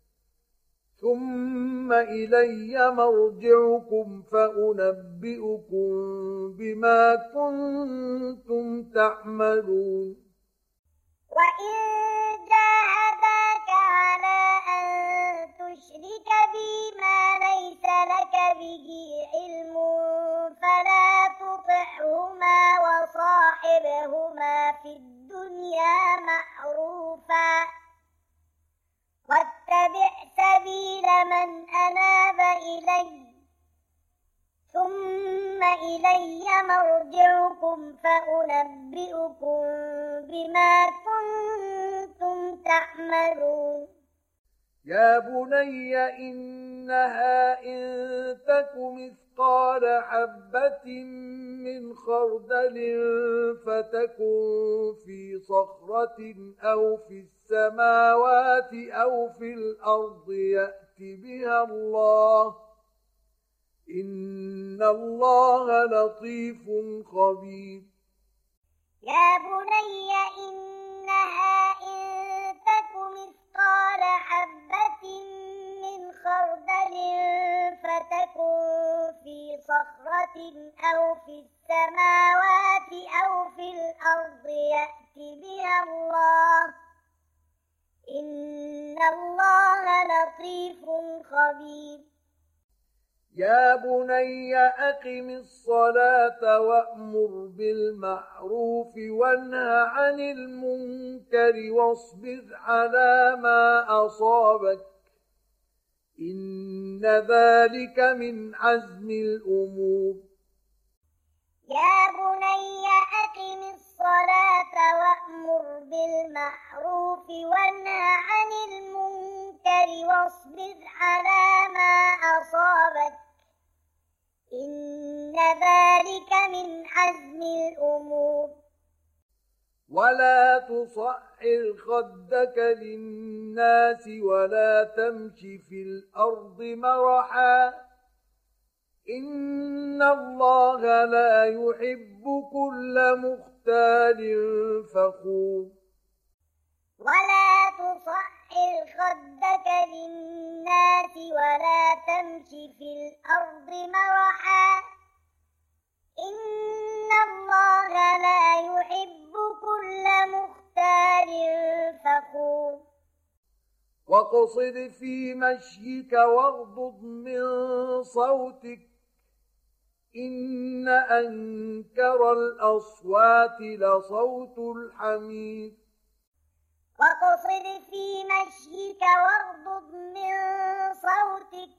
ثم إلي مرجعكم فأنبئكم بما كنتم تعملون وإن جاهداك على أن تشرك بي ما ليس لك به علم فلا تطعهما وصاحبهما في الدنيا معروفا واتبع سبيل من أناب إلي ثم إلي مرجعكم فأنبئكم بما كنتم تعملون يا بني إنها إن تك مثقال حبة من خردل فتكن في صخرة أو في السماوات أو في الأرض يأت بها الله إن الله لطيف خبير يا بني إنها إن تك مثقال حبة من خردل فتكن في صخرة أو في السماوات أو في الأرض يأت بها الله إن الله لطيف خبير. يا بني أقم الصلاة وأمر بالمعروف وانه عن المنكر واصبر على ما أصابك إن ذلك من عزم الأمور. يا بني أقم الصلاة وأمر بالمعروف وانه عن المنكر واصبر على ما أصابك إن ذلك من عزم الأمور. ولا تصعر خدك للناس ولا تمش في الأرض مرحا إن الله لا يحب كل مختال فخور. ولا تصعر خدك للناس ولا تمش في الأرض مرحا إن الله لا يحب كل مختال فخور. واقصد في مشيك واغضض من صوتك إن أنكر الأصوات لصوت الحمير. واقصد في مشيك واغضض من صوتك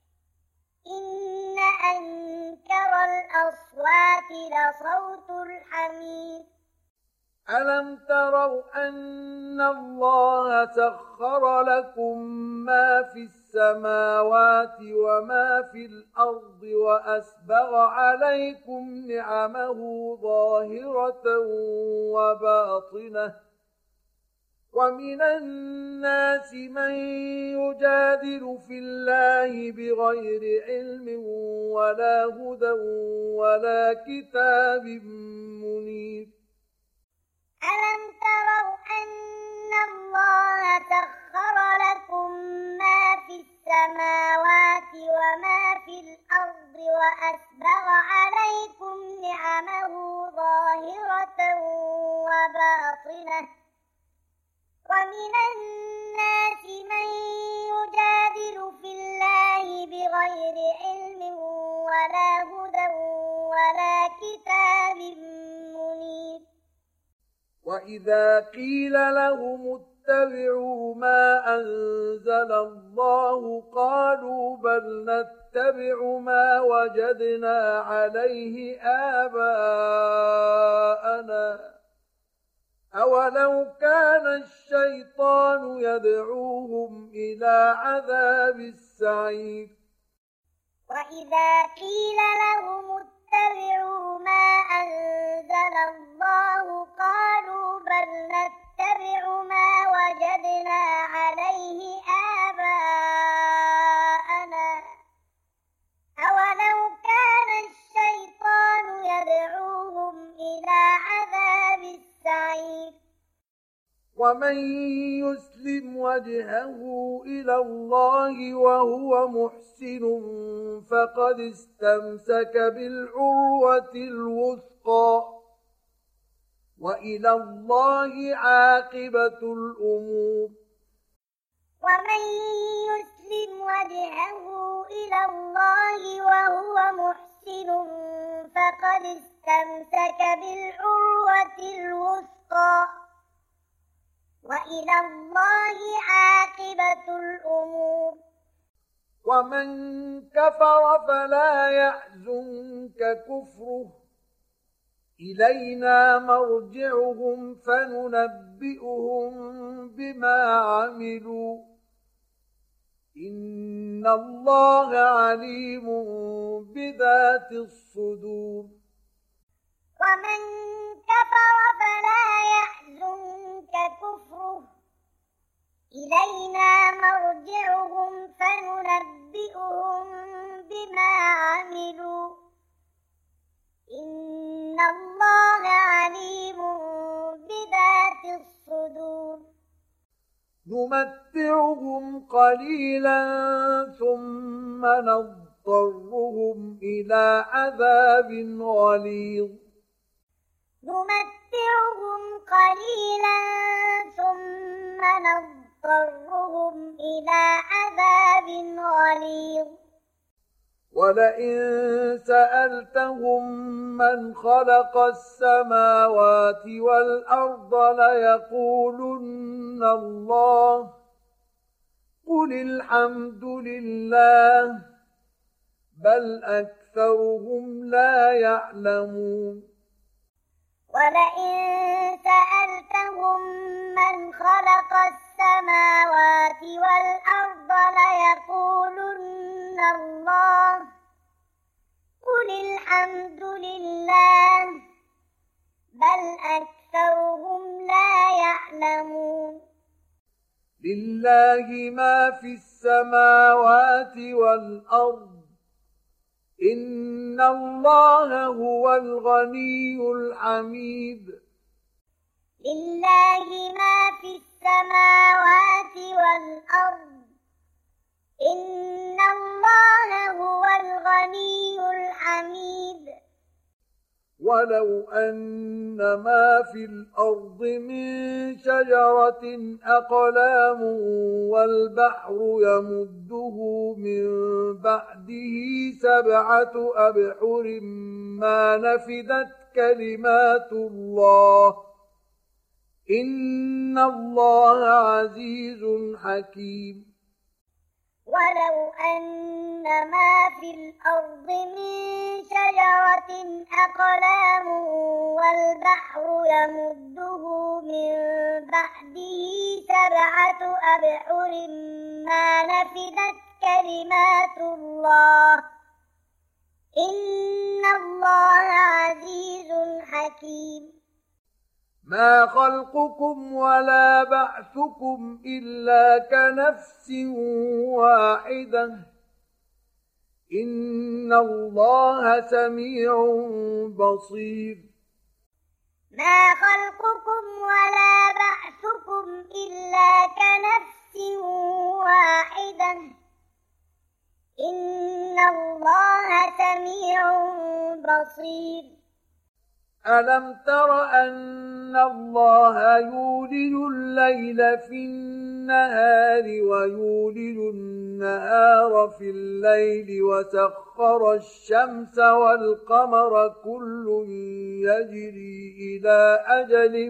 إن أنكر الأصوات لصوت الحمير. ألم تروا أن الله سخر لكم ما في السماوات وما في الأرض وأسبغ عليكم نعمه ظاهرة وباطنة ومن الناس من يجادل في الله بغير علم ولا هدى ولا كتاب منير. ألم تروا أن الله سخر لكم ما في السماوات وما في الأرض وأسبغ عليكم نعمه ظاهرة وباطنة ومن الناس من يجادل في الله بغير علم ولا هدى ولا كتاب منير. وإذا قيل لهم اتبعوا ما أنزل الله قالوا بل نتبع ما وجدنا عليه آباءنا أولو كان الشيطان يدعوهم إلى عذاب السعير. وإذا قيل لهم اتبعوا ما أنزل الله قالوا بل نتبع ما وجدنا عليه آباءنا أولو كان الشيطان يدعوهم إلى عذاب السعير. ومن يسلم وجهه إلى الله وهو محسن فقد استمسك بالعروة الوثقى وإلى الله عاقبة الأمور. ومن يسلم وجهه إلى الله وهو محسن فقد استمسك بالعروة الوثقى وإلى الله عاقبة الأمور. ومن كفر فلا يحزنك كفره إلينا مرجعهم فننبئهم بما عملوا إن الله عليم بذات الصدور. ومن كفر فلا يحزنك كفره إلينا مرجعهم فننبئهم بما عملوا إن الله عليم بذات الصدور. نمتعهم قليلا ثم نضطرهم نضطرهم إلى عذاب غليظ نمتعهم قليلا ثم نضطرهم إلى عذاب غليظ ولئن سألتهم من خلق السماوات والأرض ليقولن الله قل الحمد لله بل أكثرهم لا يعلمون ولئن سألتهم من خلق السماوات والأرض ليقولن الله قل الحمد لله بل أكثرهم لا يعلمون لله ما في السماوات والأرض إن الله هو الغني الحميد لله ما في السماوات والأرض إن الله هو الغني الحميد ولو أن ما في الأرض من شجرة أقلام والبحر يمده من بعده سبعة أبحر ما نفدت كلمات الله إن الله عزيز حكيم ولو أن ما في الأرض من شجرة أقلام والبحر يمده من بعده سبعة أبحر ما نفدت كلمات الله إن الله عزيز حكيم ما خلقكم ولا بعثكم إلا كنفس واحدة إن الله سميع بصير ما خلقكم ولا بعثكم إلا كنفس واحدة إن الله سميع بصير ألم تر أن الله يولج الليل في النهار ويولج النهار في الليل وسخر الشمس والقمر كل يجري إلى أجل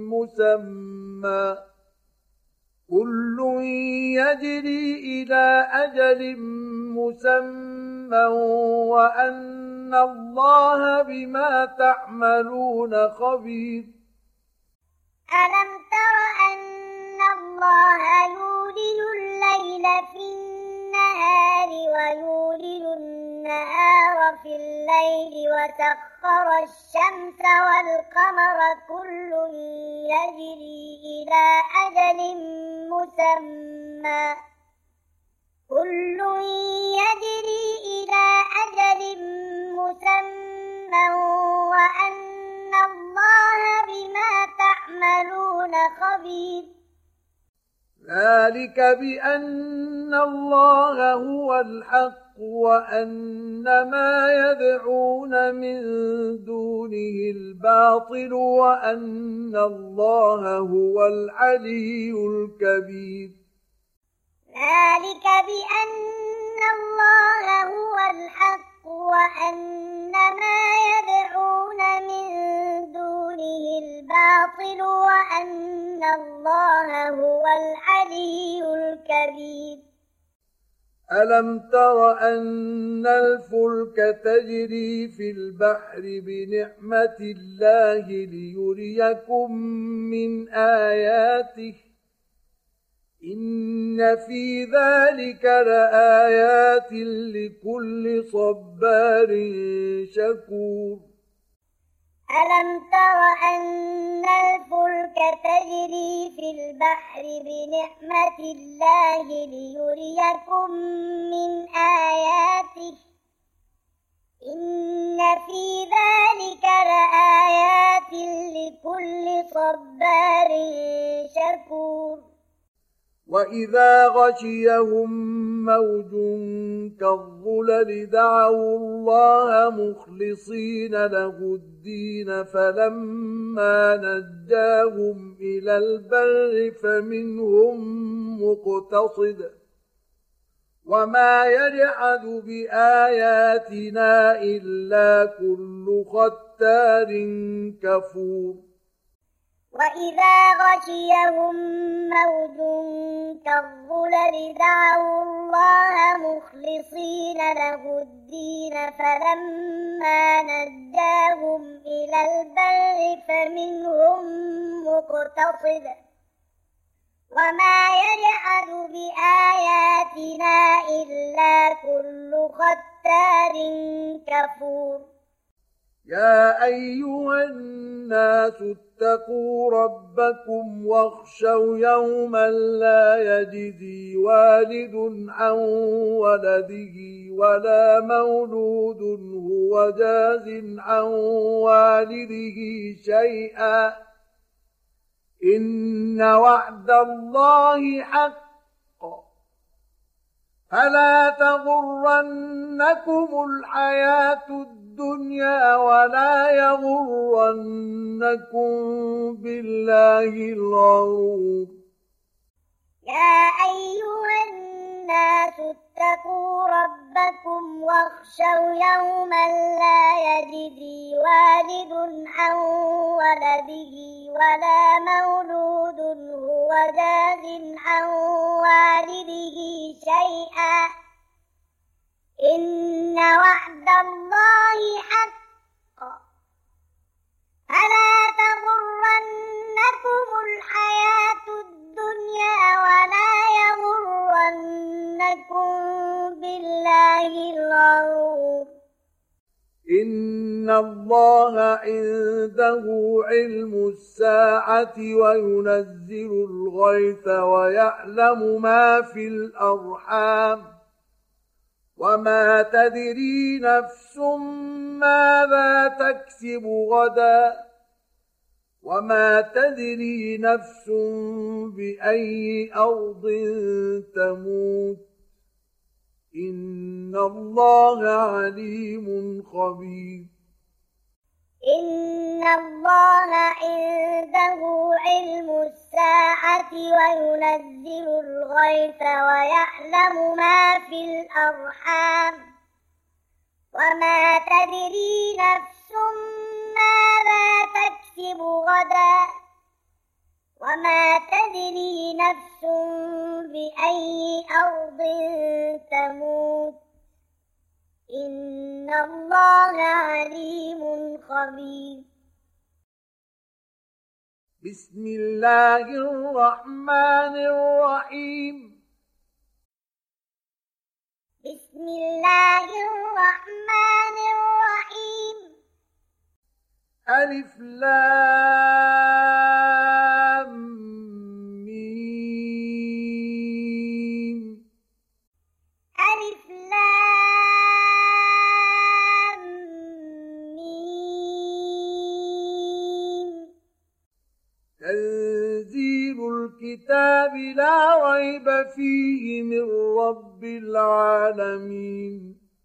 مسمى كل يجري إلى أجل مسمى وأن إن الله بما تعملون خبير ألم تر أن الله يولج الليل في النهار ويولج النهار في الليل وسخر الشمس والقمر كل يجري إلى أجل مسمى كل يجري إلى أجل مسمى وأن الله بما تعملون خبير ذلك بأن الله هو الحق وأن ما يدعون من دونه الباطل وأن الله هو العلي الكبير ذلك بأن الله هو الحق وأن ما يدعون من دونه الباطل وأن الله هو العلي الكبير ألم تر أن الفلك تجري في البحر بنعمة الله ليريكم من آياته إن في ذلك لآيات لكل صبار شكور ألم تر أن الفلك تجري في البحر بنعمة الله ليريكم من آياته إن في ذلك لآيات لكل صبار شكور وإذا غشيهم موج كالظلل دعوا الله مخلصين له الدين فلما نجاهم إلى البر فمنهم مقتصد وما يجحد بآياتنا إلا كل ختار كفور وإذا غشيهم موج كالظلل دعوا الله مخلصين له الدين فلما نجاهم إلى البر فمنهم مقتصد وما يجحد بآياتنا إلا كل ختار كفور يا أيها الناس اتقوا ربكم واخشوا يوما لا يجزي والد عن ولده ولا مولود هو جاز عن والده شيئا إن وعد الله حق فلا تغرنكم الحياة الدنيا ولا يغرنكم بالله الغرور يا أيها الناس اتقوا ربكم واخشوا يوما لا يجزي والد عن ولده ولا مولود هو جاز عن والده شيئا إن وعد الله حق فلا تغرنكم الحياة الدنيا ولا يغرنكم بالله الغرور إن الله عنده علم الساعة وينزل الغيث ويعلم ما في الأرحام وما تدري نفس ماذا تكسب غدا وما تدري نفس بأي أرض تموت إن الله عليم خبير إن الله عنده علم الساعة وينزل الغيث ويعلم ما في الأرحام وما تدري نفس ماذا تكسب غدا وما تدري نفس بأي أرض تموت إن الله عليم خبير بسم الله الرحمن الرحيم بسم الله الرحمن الرحيم ألف لام ميم ألف لام ميم تنزيل الكتاب لا ريب فيه من رب العالمين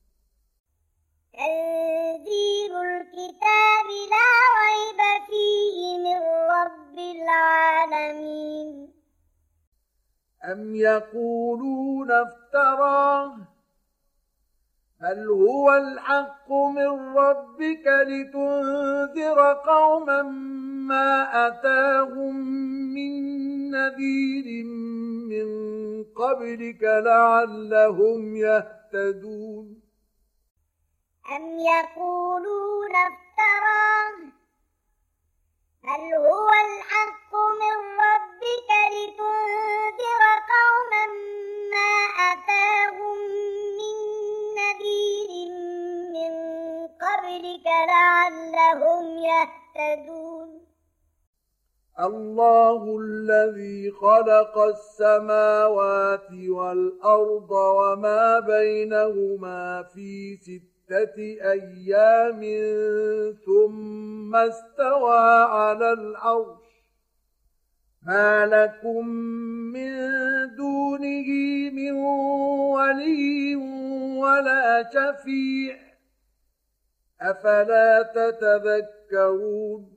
تنزيل الكتاب لا ريب فيه من رب العالمين أم يقولون افتراه بل هو الحق من ربك لتنذر قوما ما أتاهم من نذير من قبلك لعلهم يهتدون أم يقولون افتراه بل هو الحق من ربك لتنذر قوما ما أتاهم من نذير من قبلك لعلهم يهتدون الله الذي خلق السماوات والأرض وما بينهما في ستة أيام ثم استوى على العرش ما لكم من دونه من ولي ولا شفيع أفلا تتذكرون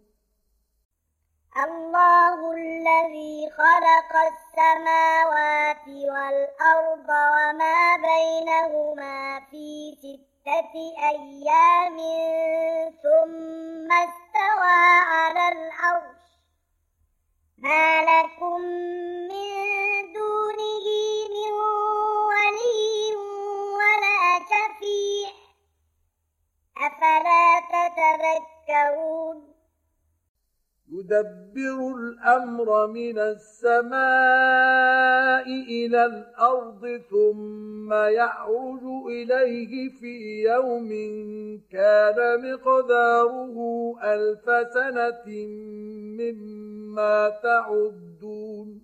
الله الذي خلق السماوات والأرض وما بينهما في ستة أيام ثم استوى على العرش ما لكم من دونه من ولي ولا شفيع أفلا تتذكرون يدبر الأمر من السماء إلى الأرض ثم يعرج إليه في يوم كان مقداره ألف سنة مما تعدون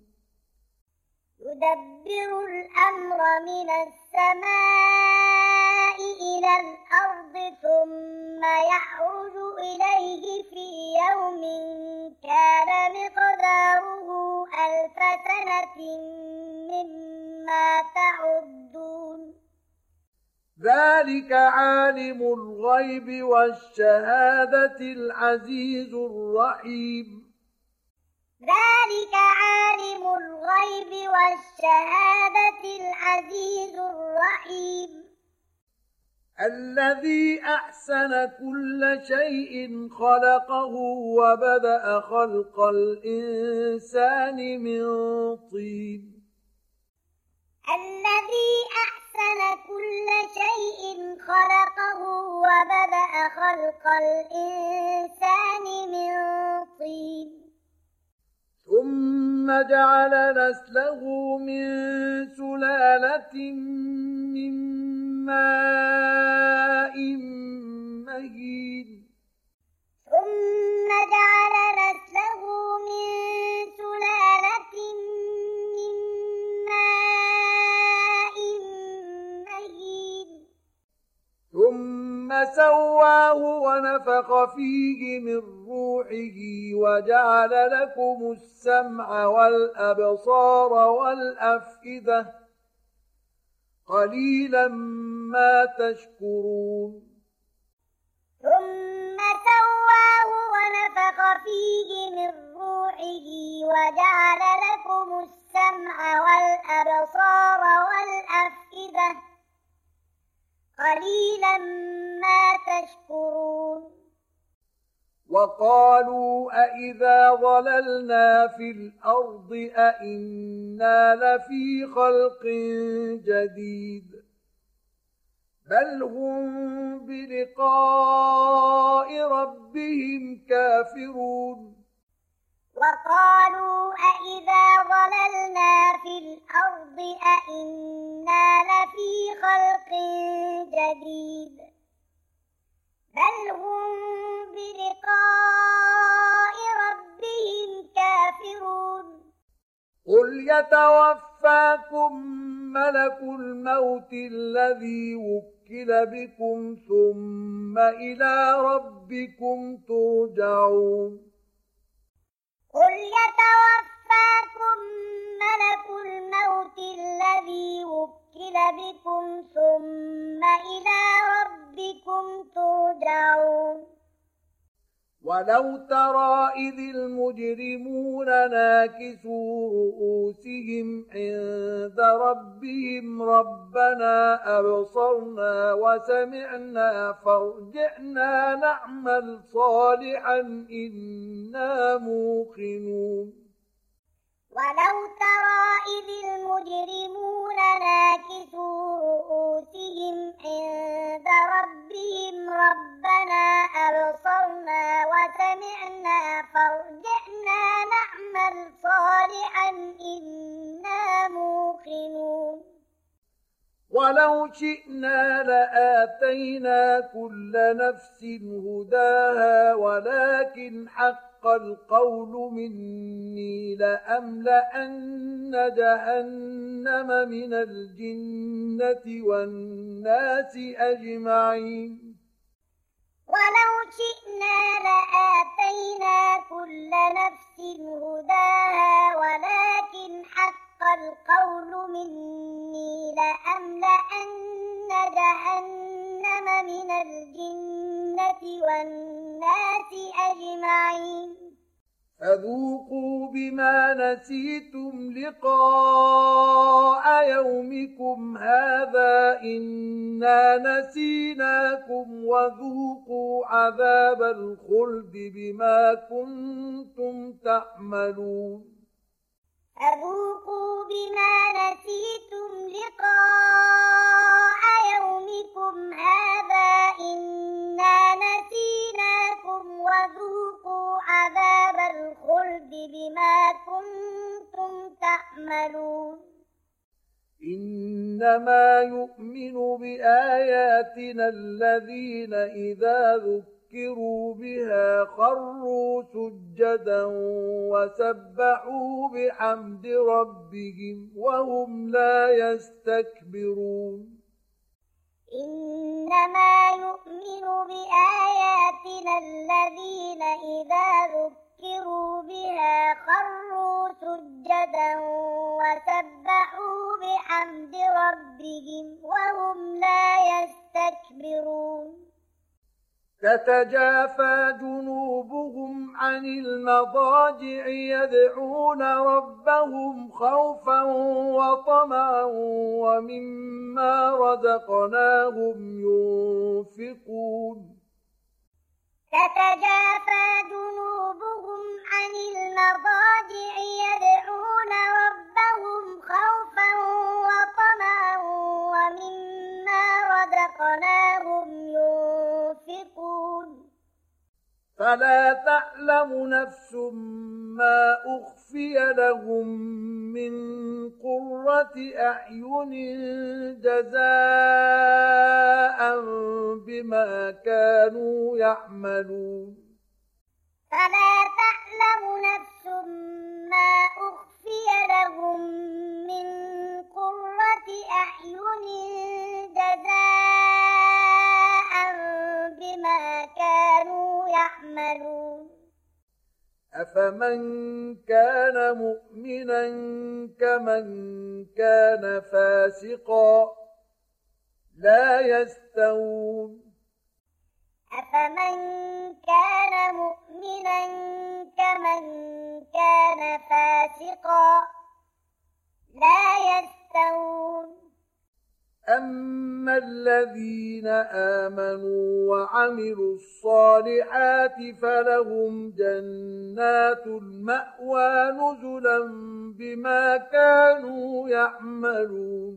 يدبر الأمر من السماء إلى الأرض ثم يعرج إليه في يوم كان مقداره ألف سنة مما تعدون ذلك عالم الغيب والشهادة العزيز الرحيم ذلك عالم الغيب والشهادة العزيز الرحيم الذي أحسن كل شيء خلقه وبدأ خلق الإنسان من طين الذي أحسن كل شيء خلقه وبدأ خلق الإنسان من طين ثم جعل نسله من سلالة من ماء مهين ثم جعل نسله من سلالة من ماء مهين ثم سواه ونفخ فيه من روحه وجعل لكم السمع والأبصار والأفئدة قليلا ما تشكرون ثم سواه ونفخ فيه من روحه وجعل لكم السمع والأبصار والأفئدة قليلا ما تشكرون وقالوا أإذا ضللنا في الأرض أإنا لفي خلق جديد بل هم بلقاء ربهم كافرون وقالوا أإذا ضللنا في الأرض أإنا لفي خلق جديد بل هم بلقاء ربهم كافرون قل يتوفاكم ملك الموت الذي وكل بكم ثم إلى ربكم ترجعون قل يتوفاكم ملك الموت الذي وكل بكم ثم إلى ربكم ترجعون ولو ترى إذ المجرمون ناكسوا رؤوسهم عند ربهم ربنا أبصرنا وسمعنا فارجعنا نعمل صالحا إنا موقنون ولو ترى إذ المجرمون ناكسوا رؤوسهم عند ربهم ربنا أبصرنا وسمعنا فارجعنا نعمل صالحا إنا موقنون ولو شئنا لآتينا كل نفس هداها ولكن حق القول مني لأملأن جهنم من الجنة والناس أجمعين ولو شئنا لآتينا كل نفس هداها والناس أجمعين فذوقوا بما نسيتم لقاء يومكم هذا إنا نسيناكم وذوقوا عذاب الخلد بما كنتم تعملون فذوقوا بما نسيتم لقاء يومكم هذا إنا نسيناكم وذوقوا عذاب الخلد بما كنتم تعملون إنما يؤمن بآياتنا الذين إذا ذكروا بها خروا سجدا وسبحوا بحمد ربهم وهم لا يستكبرون إنما يؤمن بآياتنا الذين إذا ذكروا بها خروا سجدا وسبحوا بحمد ربهم وهم لا يستكبرون تتجافى جنوبهم عن المضاجع يدعون ربهم خوفا وطمعا ومما رزقناهم ينفقون تتجافى جنوبهم عن المضاجع يدعون ربهم خوفا وطمعا ومما رزقناهم ينفقون فلا تعلم نفس ما أخفي لهم من قرة أعين جزاء بما كانوا يعملون فلا تعلم نفس ما أخفي لهم من قرة أعين جزاء بما كانوا يعملون أفمن كان مؤمنا كمن كان فاسقا لا يستوون أفمن كان مؤمنا كمن كان فاسقا لا يستوون أما الذين آمنوا وعملوا الصالحات فلهم جنات المأوى نزلا بما كانوا يعملون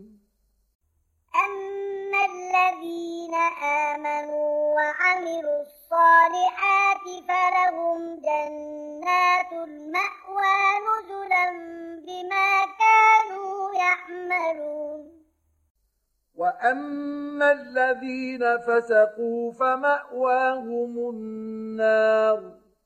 أما الذين آمنوا وعملوا الصالحات فلهم جنات المأوى نزلا بما كانوا يعملون وأما الذين فسقوا فمأواهم النار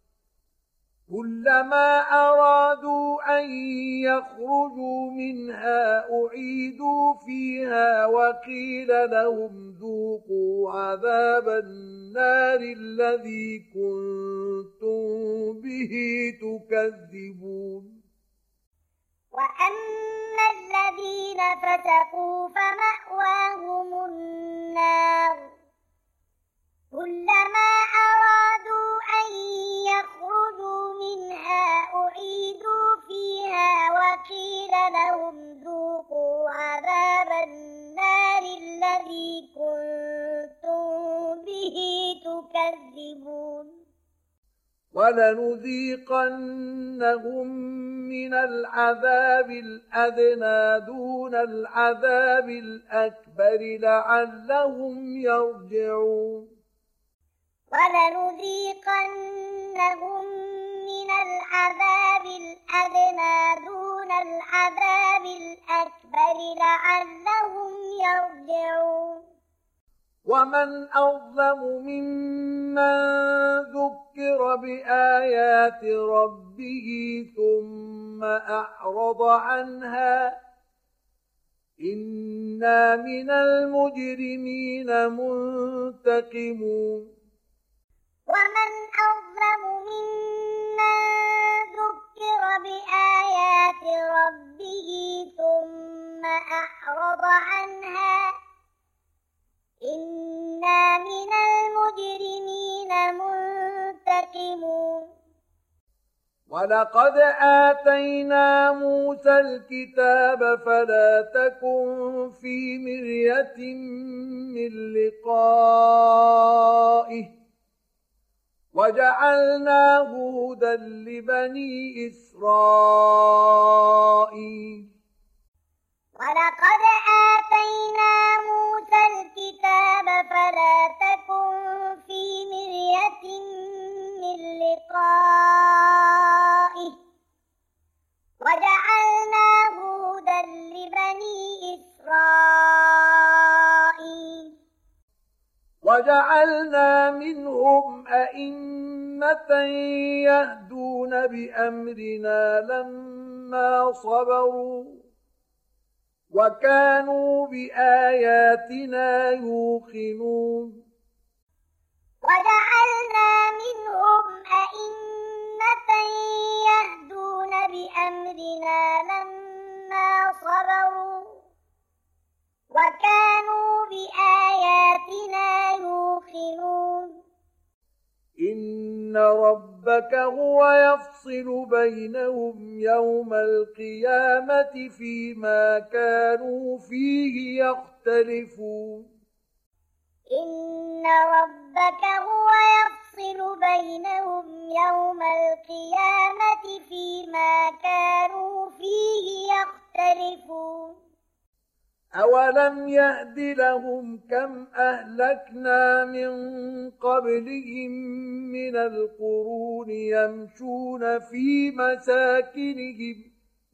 كلما أرادوا أن يخرجوا منها أعيدوا فيها وقيل لهم ذوقوا عذاب النار الذي كنتم به تكذبون وأما الذين فسقوا فمأواهم النار كلما أرادوا أن يخرجوا منها أعيدوا فيها وقيل لهم ذوقوا عذاب النار الذي كنتم به تكذبون ولنذيقنهم من العذاب الأدنى دون العذاب الأكبر لعلهم يرجعون ولنذيقنهم من العذاب الأدنى دون العذاب الأكبر لعلهم يرجعون ومن أظلم ممن ذكر بآيات ربه ثم أعرض عنها إنا من المجرمين منتقمون ومن أظلم ممن ذكر بآيات ربه ثم أعرض عنها إنا من المجرمين ولقد آتينا موسى الكتاب فلا تكن في مرية من لقائه وجعلناه هدى لبني إسرائيل ولقد آتينا موسى الكتاب فلا تكن في مرية من لقائه وجعلناه هدى لبني إسرائيل وجعلنا منهم أئمة يهدون بأمرنا لما صبروا وكانوا بآياتنا يوقنون وجعلنا منهم أئمة يهدون بأمرنا لما صبروا وكانوا بآياتنا يوقنون إن ربك هو يفصل بينهم يوم القيامة فيما كانوا فيه يختلفون إن ربك هو يفصل بينهم يوم القيامة فيما كانوا فيه يختلفون أولم يهد لهم كم أهلكنا من قبلهم من القرون يمشون في مساكنهم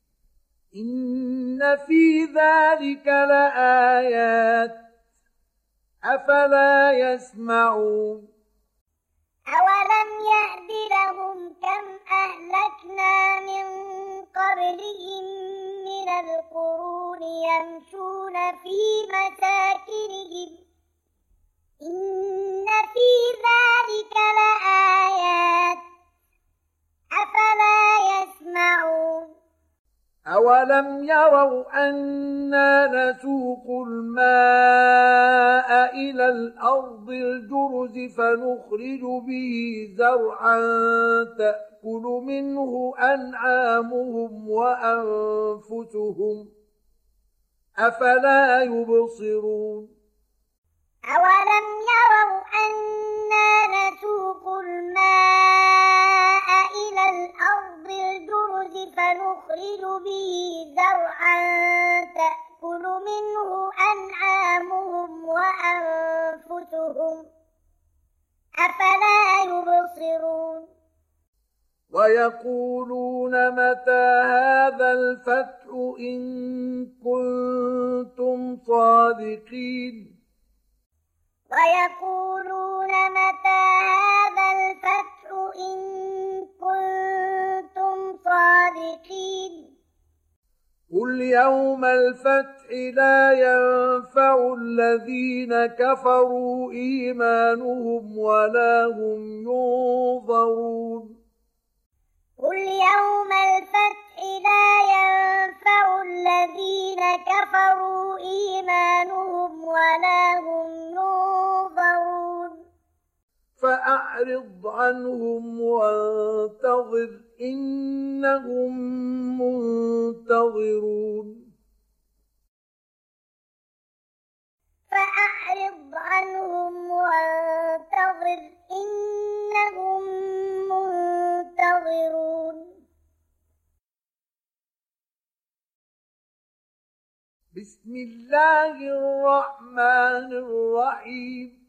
إن في ذلك لآيات أفلا يسمعون أولم يهد لهم كم أهلكنا من قبلهم من القرون يمشون في مساكنهم إن في ذلك لآيات أفلا يسمعون أولم يروا أنا نسوق الماء إلى الأرض الجرز فنخرج به زرعا تأكل منه أنعامهم وأنفسهم أفلا يبصرون أولم يروا أنا نسوق الماء إلى الأرض الجرز فنخرج به زرعا تأكل منه أنعامهم وأنفسهم أفلا يبصرون ويقولون متى هذا الفتح إن كنتم صادقين ويقولون متى هذا الفتح إن كنتم صادقين قل يوم الفتح لا ينفع الذين كفروا إيمانهم ولا هم ينظرون قل يوم الفتح لا ينفع الذين كفروا إيمانهم ولا هم ينظرون فأعرض عنهم وانتظر إنهم منتظرون فأعرض عنهم وانتظر إنهم منتظرون بسم الله الرحمن الرحيم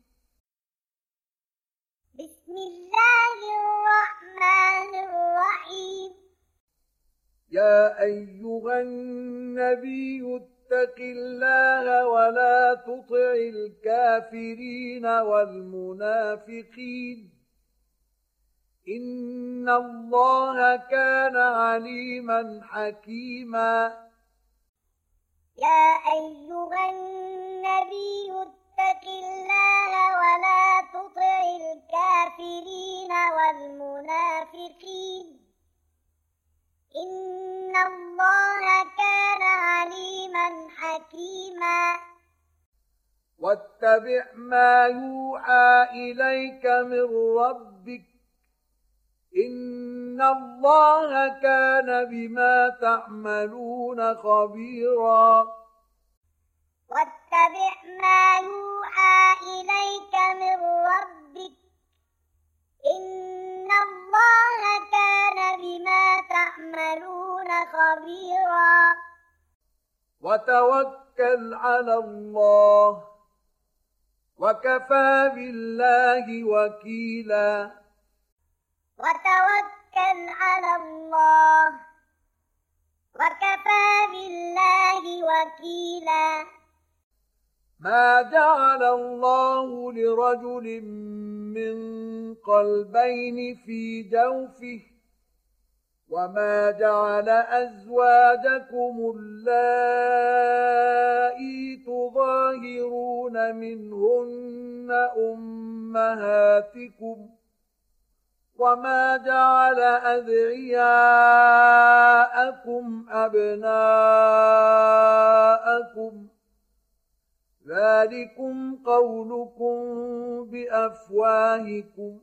بسم الله الرحمن الرحيم يا أيها النبي اتق الله ولا تطع الكافرين والمنافقين إن الله كان عليما حكيما يا أيها النبي اتق الله ولا تطع الكافرين والمنافقين إن الله كان عليما حكيما واتبع ما يوحى إليك من ربك إن الله كان بما تعملون خبيرا واتبع ما يوحى إليك من ربك إن الله كان بما تعملون خبيرا وتوكل على الله وكفى بالله وكيلا وتوكل على الله وكفى بالله وكيلا ما جعل الله لرجل من قلبين في جوفه وما جعل أزواجكم اللائي تظاهرون منهن أمهاتكم وما جعل أدعياءكم أبناءكم ذلكم قولكم بأفواهكم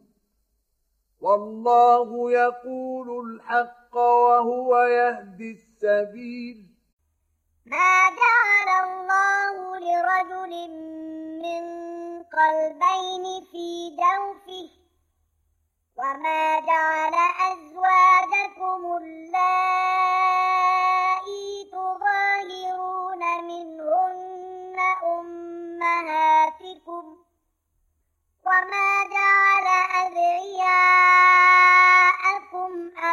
والله يقول الحق وهو يهدي السبيل ما جعل الله لرجل من قلبين في جوفه وما جعل أزواجكم اللائي تظاهرون منهن أمهاتكم وما جعل أدعياءكم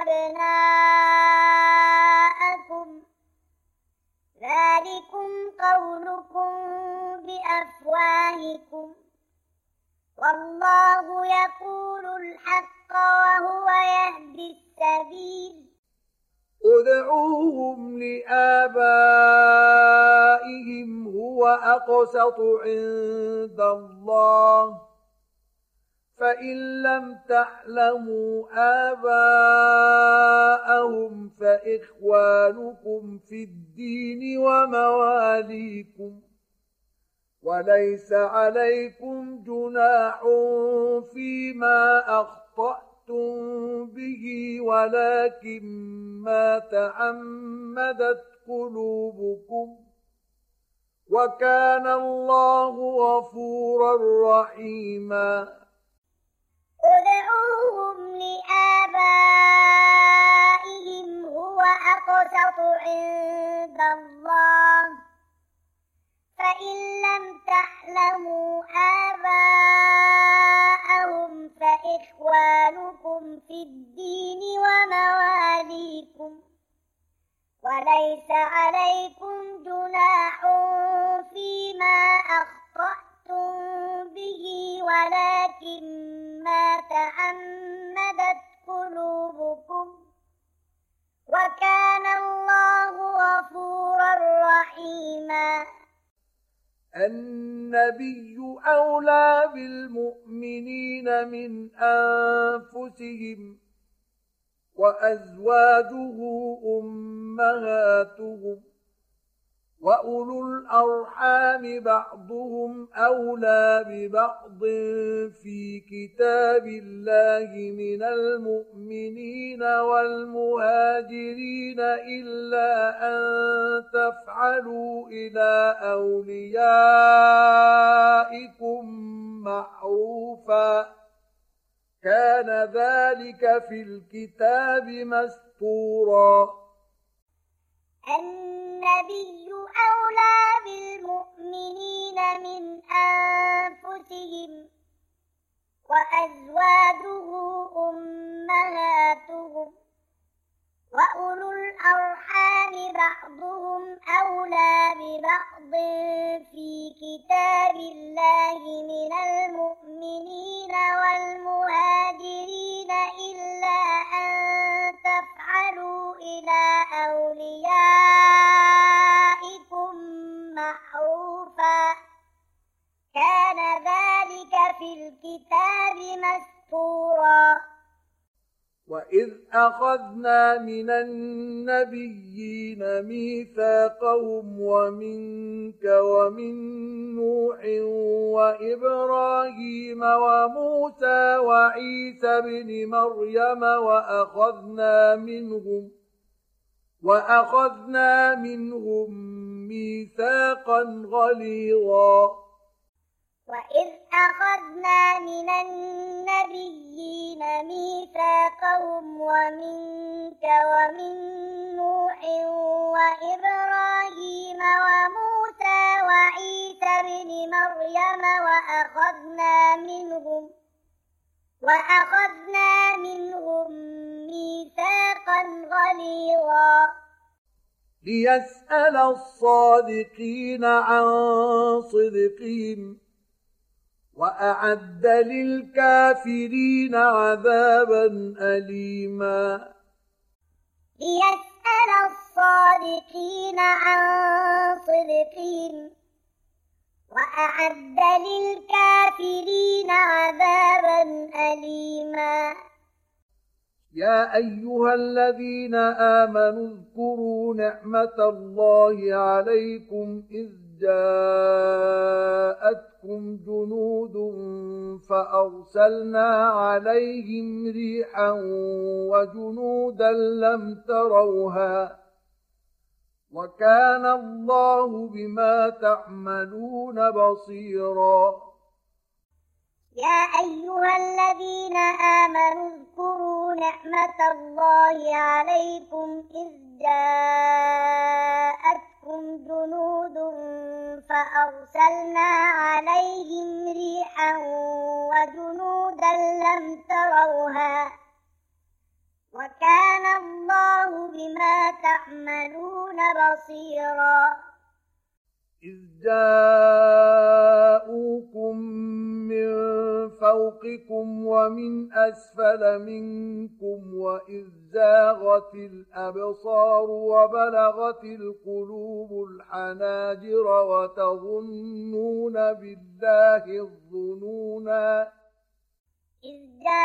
أبناءكم ذلكم قولكم بأفواهكم والله يقول الحق وهو يهدي السبيل ادعوهم لآبائهم هو أقسط عند الله فإن لم تعلموا آباءهم فإخوانكم في الدين ومواليكم وليس عليكم جناح فيما أخطأتم به ولكن ما تعمدت قلوبكم وكان الله غفورا رحيما ادعوهم لآبائهم هو أقسط عند الله فإن لم تعلموا آباءهم فإخوانكم في الدين ومواليكم وليس عليكم جناح فيما أخطأتم به ولكن ما تعمدت قلوبكم وكان الله غفورا رحيما النبي أولى بالمؤمنين من أنفسهم وأزواجه أمهاتهم وأولو الأرحام بعضهم أولى ببعض في كتاب الله من المؤمنين والمهاجرين إلا أن تفعلوا إلى أوليائكم معروفا كان ذلك في الكتاب مسطورا النبي أولى بالمؤمنين من أنفسهم وأزواجه أمهاتهم وأولو الأرحام بعضهم أولى ببعض في كتاب الله من المؤمنين والمهاجرين إلا أن تفعلوا إلى أوليائكم معروفا كان ذلك في الكتاب مسطورا وإذ أخذنا من النبيين ميثاقهم ومنك ومن نوح وإبراهيم وموسى وعيسى بن مريم وأخذنا منهم وأخذنا منهم ميثاقا غليظا وإذ أخذنا من النبيين ميثاقهم ومنك ومن نوح وإبراهيم وموسى وعيسى بن مريم وأخذنا منهم وأخذنا منهم ميثاقا غليظا ليسأل الصادقين عن صدقهم وأعد للكافرين عذابا أليما ليسأل الصادقين عن صدقهم وأعد للكافرين عذابا أليما يا أيها الذين آمنوا اذكروا نعمة الله عليكم إذ جاءتكم جنود فأرسلنا عليهم ريحا وجنودا لم تروها وكان الله بما تعملون بصيرا يا أيها الذين آمنوا اذكروا نعمة الله عليكم إذ جاءتكم جنود فأرسلنا عليهم ريحا وجنودا لم تروها وكان الله بما تعملون بصيرا إذ جاءوكم من فوقكم ومن أسفل منكم وإذ زاغت الأبصار وبلغت القلوب الحناجر وتظنون بالله الظنونا إذ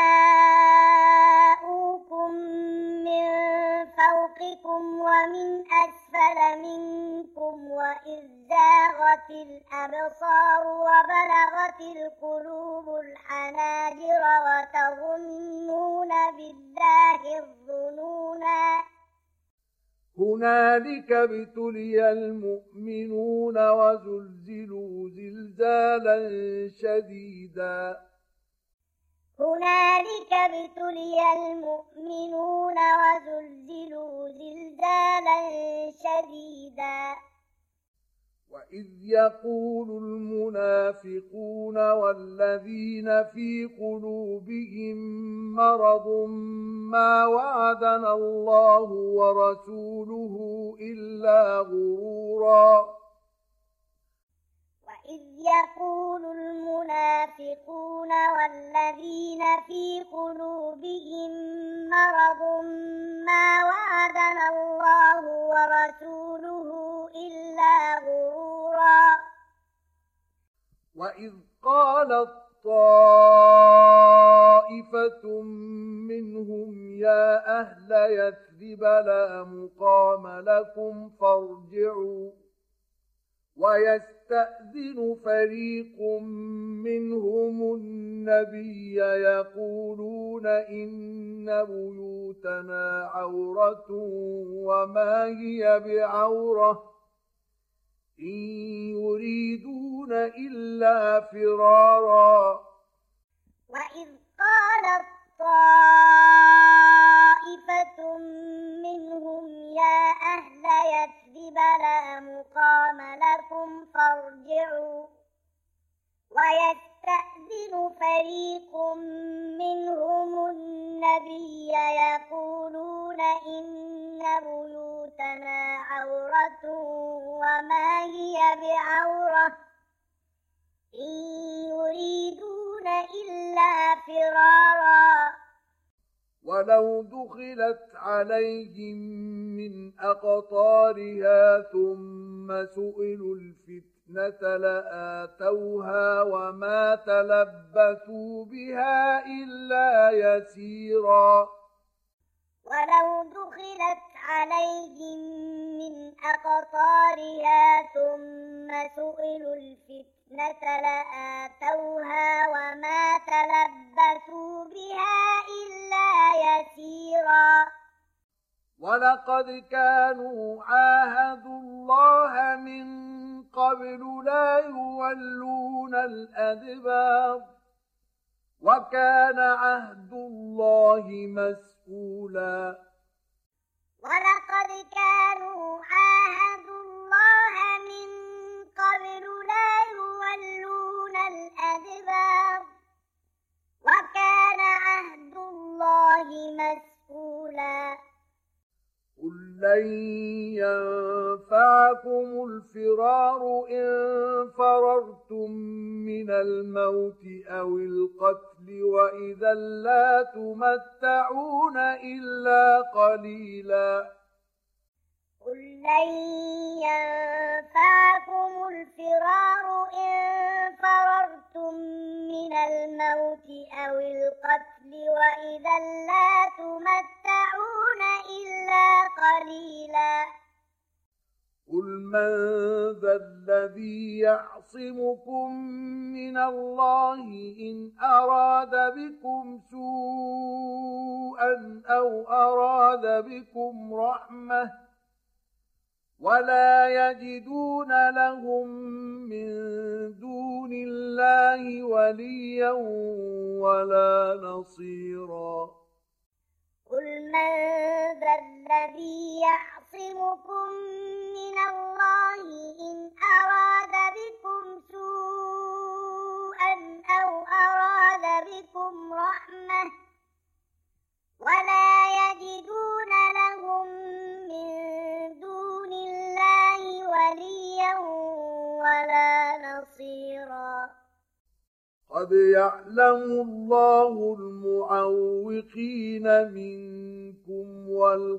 جاءوكم من فوقكم ومن أسفل منكم وإذ زاغت الأبصار وبلغت القلوب الحناجر وتظنون بالله الظنونا هنالك ابتلي المؤمنون وزلزلوا زلزالا شديدا هنالك ابتلي المؤمنون وزلزلوا زلزالا شديدا وإذ يقول المنافقون والذين في قلوبهم مرض ما وعدنا الله ورسوله إلا غرورا إذ يقول المنافقون والذين في قلوبهم مرض ما وعدنا الله ورسوله إلا غرورا وإذ قالت طائفة منهم يا أهل يثرب لا مقام لكم فارجعوا ويستأذن فريق منهم النبي يقولون إن بيوتنا عورة وما هي بعورة إن يريدون إلا فرارا وإذ قالت طائفة منهم يا أهل يثرب لا مقام لكم فارجعوا ويستأذن فريق منهم النبي يقولون إن بيوتنا عورة وما هي بعورة إن يريدون إلا فرارا ولو دخلت عليهم من أقطارها ثم سئلوا الفتنة لآتوها وما تلبثوا بها إلا يسيرا ولو دخلت عليهم من أقطارها ثم سئلوا الفتنة لآتوها وما تلبثوا بها إلا يسيرا ولقد كانوا عاهدوا الله من قبل لا يولون الأدبار وكان عهد الله مسؤولا ولقد كانوا عاهدوا الله من قبل لا يولون الأدبار وكان عهد الله مسؤولا قل لن ينفعكم الفرار إن فررتم من الموت أو القتل وإذا لا تمتعون إلا قليلا قل لن ينفعكم الفرار إن فررتم من الموت أو القتل وإذا لا تمتعون إلا قليلا قل من ذا الذي يعصمكم من الله إن أراد بكم سوءا أو أراد بكم رحمة ولا يجدون لهم من دون الله وليا ولا نصيرا قل من ذا الذي يعصمكم من الله إن أراد بكم سوءا أو أراد بكم رحمة ولا يجدون لهم من دون الله وليا ولا نصيرا قد يعلم الله المعوقين منكم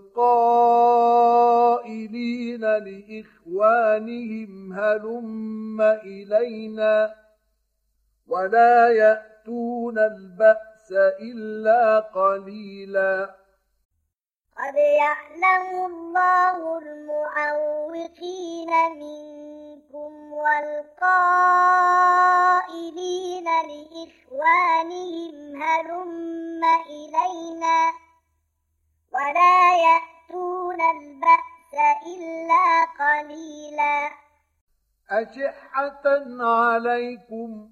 والقائلين لإخوانهم هلم إلينا ولا يأتون البأس إلا قليلا قد يعلم الله المعوقين منكم والقائلين لإخوانهم هلم إلينا ولا يأتون البأس إلا قليلا أشحة عليكم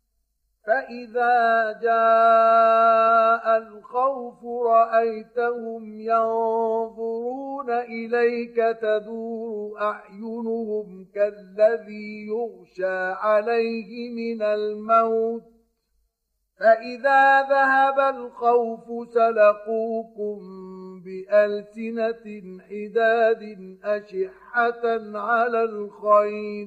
فإذا جاء الخوف رأيتهم ينظرون إليك تدور أعينهم كالذي يغشى عليه من الموت فإذا ذهب الخوف سلقوكم بألسنة حداد أشحة على الخير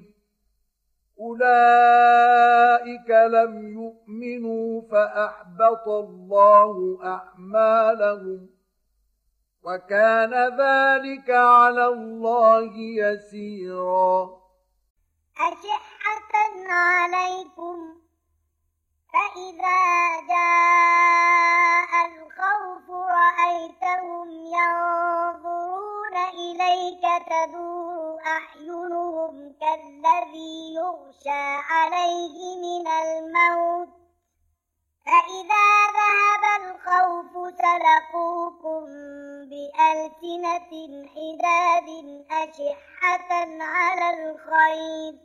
أولئك لم يؤمنوا فأحبط الله أعمالهم وكان ذلك على الله يسيرا أشحة عليكم فإذا جاء الخوف رأيتهم ينظرون إليك تدور أعينهم كالذي يغشى عليه من الموت فإذا ذهب الخوف سلقوكم بألسنة حداد أشحة على الخير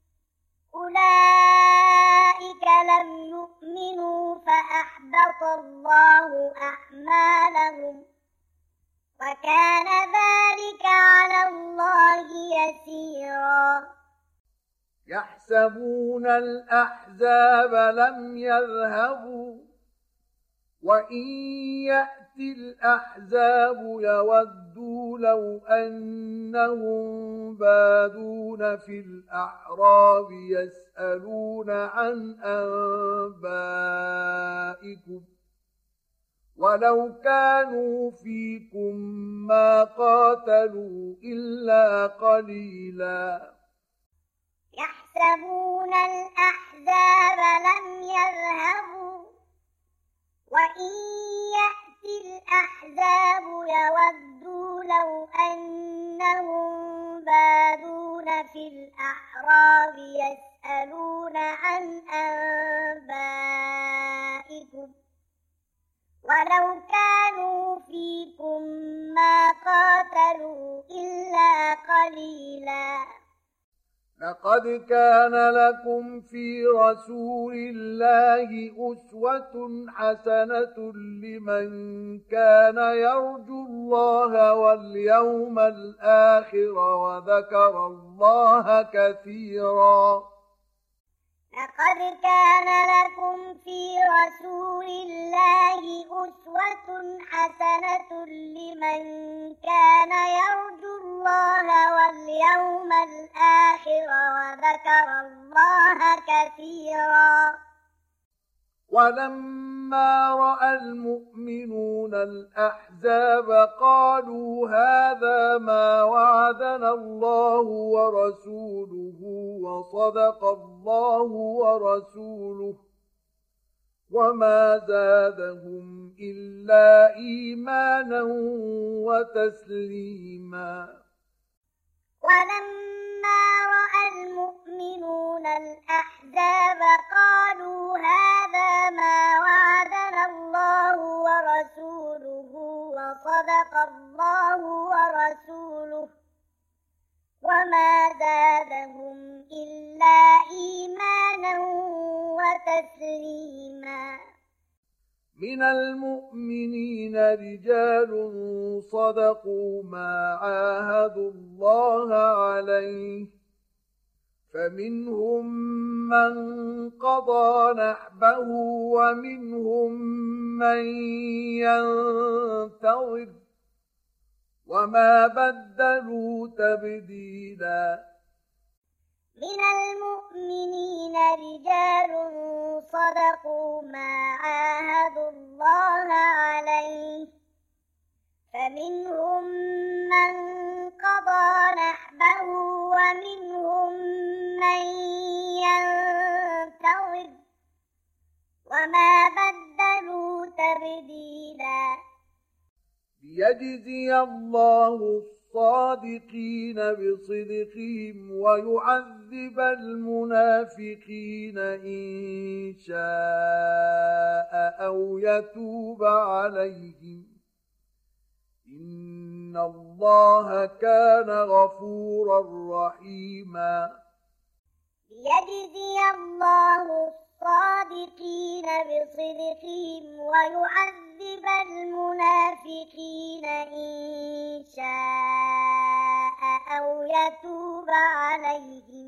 أولئك لم يؤمنوا فأحبط الله أعمالهم وكان ذلك على الله يسيرا يحسبون الأحزاب لم يذهبوا وإن يأتي الأحزاب يودوا لو أنهم بادون في الأعراب يسألون عن أنبائكم ولو كانوا فيكم ما قاتلوا إلا قليلا يحسبون الأحزاب لم يذهبوا وإن يأتي الأحزاب يودوا لو أنهم بادون في الأعراب يسألون عن أنبائكم ولو كانوا فيكم ما قاتلوا إلا قليلا. لقد كان لكم في رسول الله أسوة حسنة لمن كان يرجو الله واليوم الآخر وذكر الله كثيرا. لقد كان لكم في رسول الله أسوة حسنة لمن كان يرجو الله واليوم الآخر وذكر الله كثيرا. ولما رأى المؤمنون الأحزاب قالوا هذا ما وعدنا الله ورسوله وصدق الله ورسوله وما زادهم إلا إيمانا وتسليما. ولما رأى المؤمنون الأحزاب قالوا هذا ما وعدنا الله ورسوله وصدق الله ورسوله وما زادهم إلا إيمانا وتسليما. من المؤمنين رجال صدقوا ما عاهدوا الله عليه فمنهم من قضى نحبه ومنهم من ينتظر وما بدلوا تبديلا. من المؤمنين رجال صدقوا ما عاهدوا الله عليه فمنهم من قضى نحبه ومنهم من ينتظر وما بدلوا تبديلا. ليجزي الله الصادقين بصدقهم ويعذب المنافقين إن شاء أو يتوب عليهم إن الله كان غفورا رحيما. ليجزي الله الصادقين بصدقهم ويعذب المنافقين إن شاء أو يتوب عليهم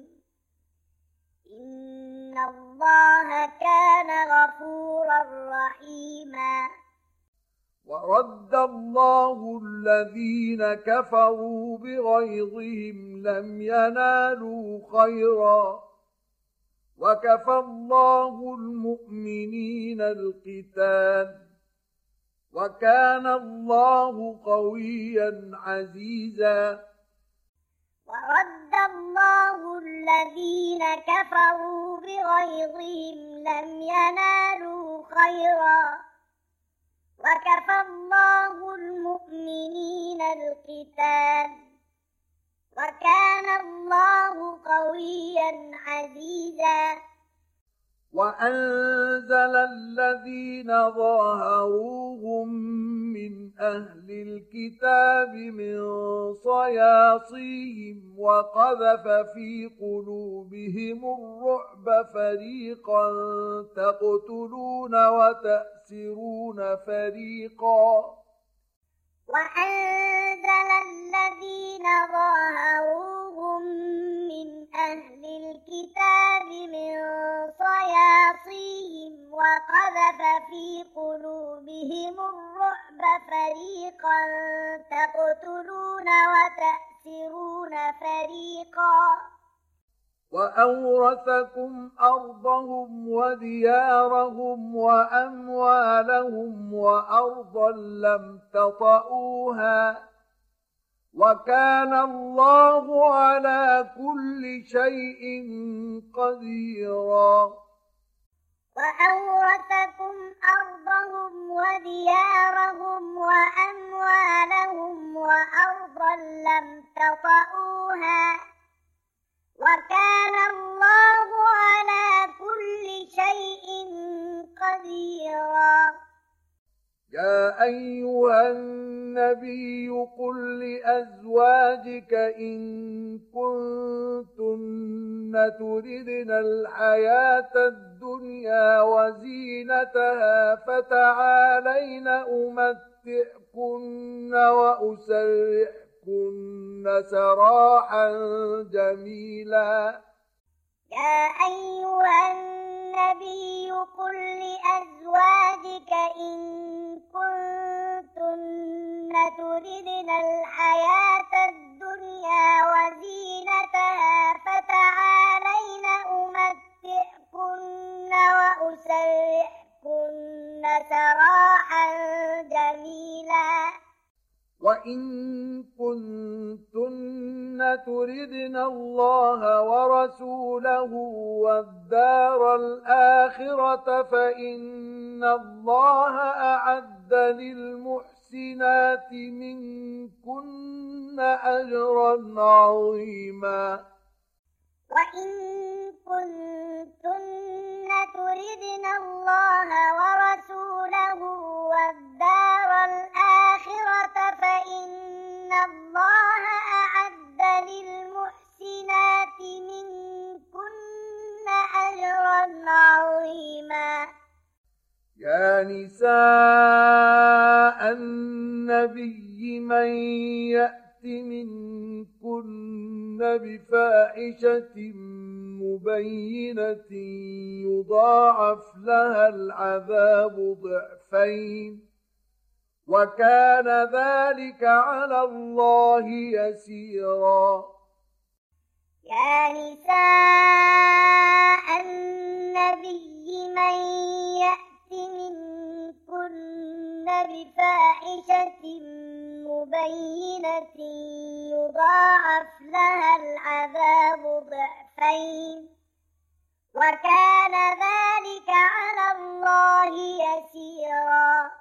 إن الله كان غفورا رحيما. ورد الله الذين كفروا بغيظهم لم ينالوا خيرا وكفى الله المؤمنين القتال وكان الله قويا عزيزا. ورد الله الذين كفروا بغيظهم لم ينالوا خيرا وكفى الله المؤمنين القتال وكان الله قويا عزيزا. وأنزل الذين ظاهروهم من أهل الكتاب من صياصيهم وقذف في قلوبهم الرعب فريقا تقتلون وتأسرون فريقا. وأنزل الذين ظاهروهم من أهل الكتاب من صياصيهم وقذف في قلوبهم الرعب فريقا تقتلون وتأسرون فريقا. وأورثكم أرضهم وديارهم وأموالهم وأرضا لم تطئوها وكان الله على كل شيء قديرا. وأورثكم أرضهم وديارهم وأموالهم تطئوها وكان الله على كل شيء قديرا. يا أيها النبي قل لأزواجك إن كنتن تردن الحياة الدنيا وزينتها فتعالين أمتعكن وأسرحكن سراحا جميلا. يا أيها النبي قل لأزواجك إن كنتن تردن الحياة الدنيا وزينتها فتعالين أمتعكن وأسرحكن سراحا جميلا. وإن كنتن تردن الله ورسوله والدار الآخرة فإن الله أعد للمحسنات منكن أجرا عظيما. وإن كنتن تردن الله ورسوله والدار الآخرة فإن الله أعد للمحسنات منكن أجرا عظيما. يا نساء النبي من يأت منكن بفاحشة مبينة يضاعف لها العذاب ضعفين وكان ذلك على الله يسيرا. يا نساء النبي من يأت منكن بفاحشة مبينة يضاعف لها العذاب ضعفين وكان ذلك على الله يسيرا.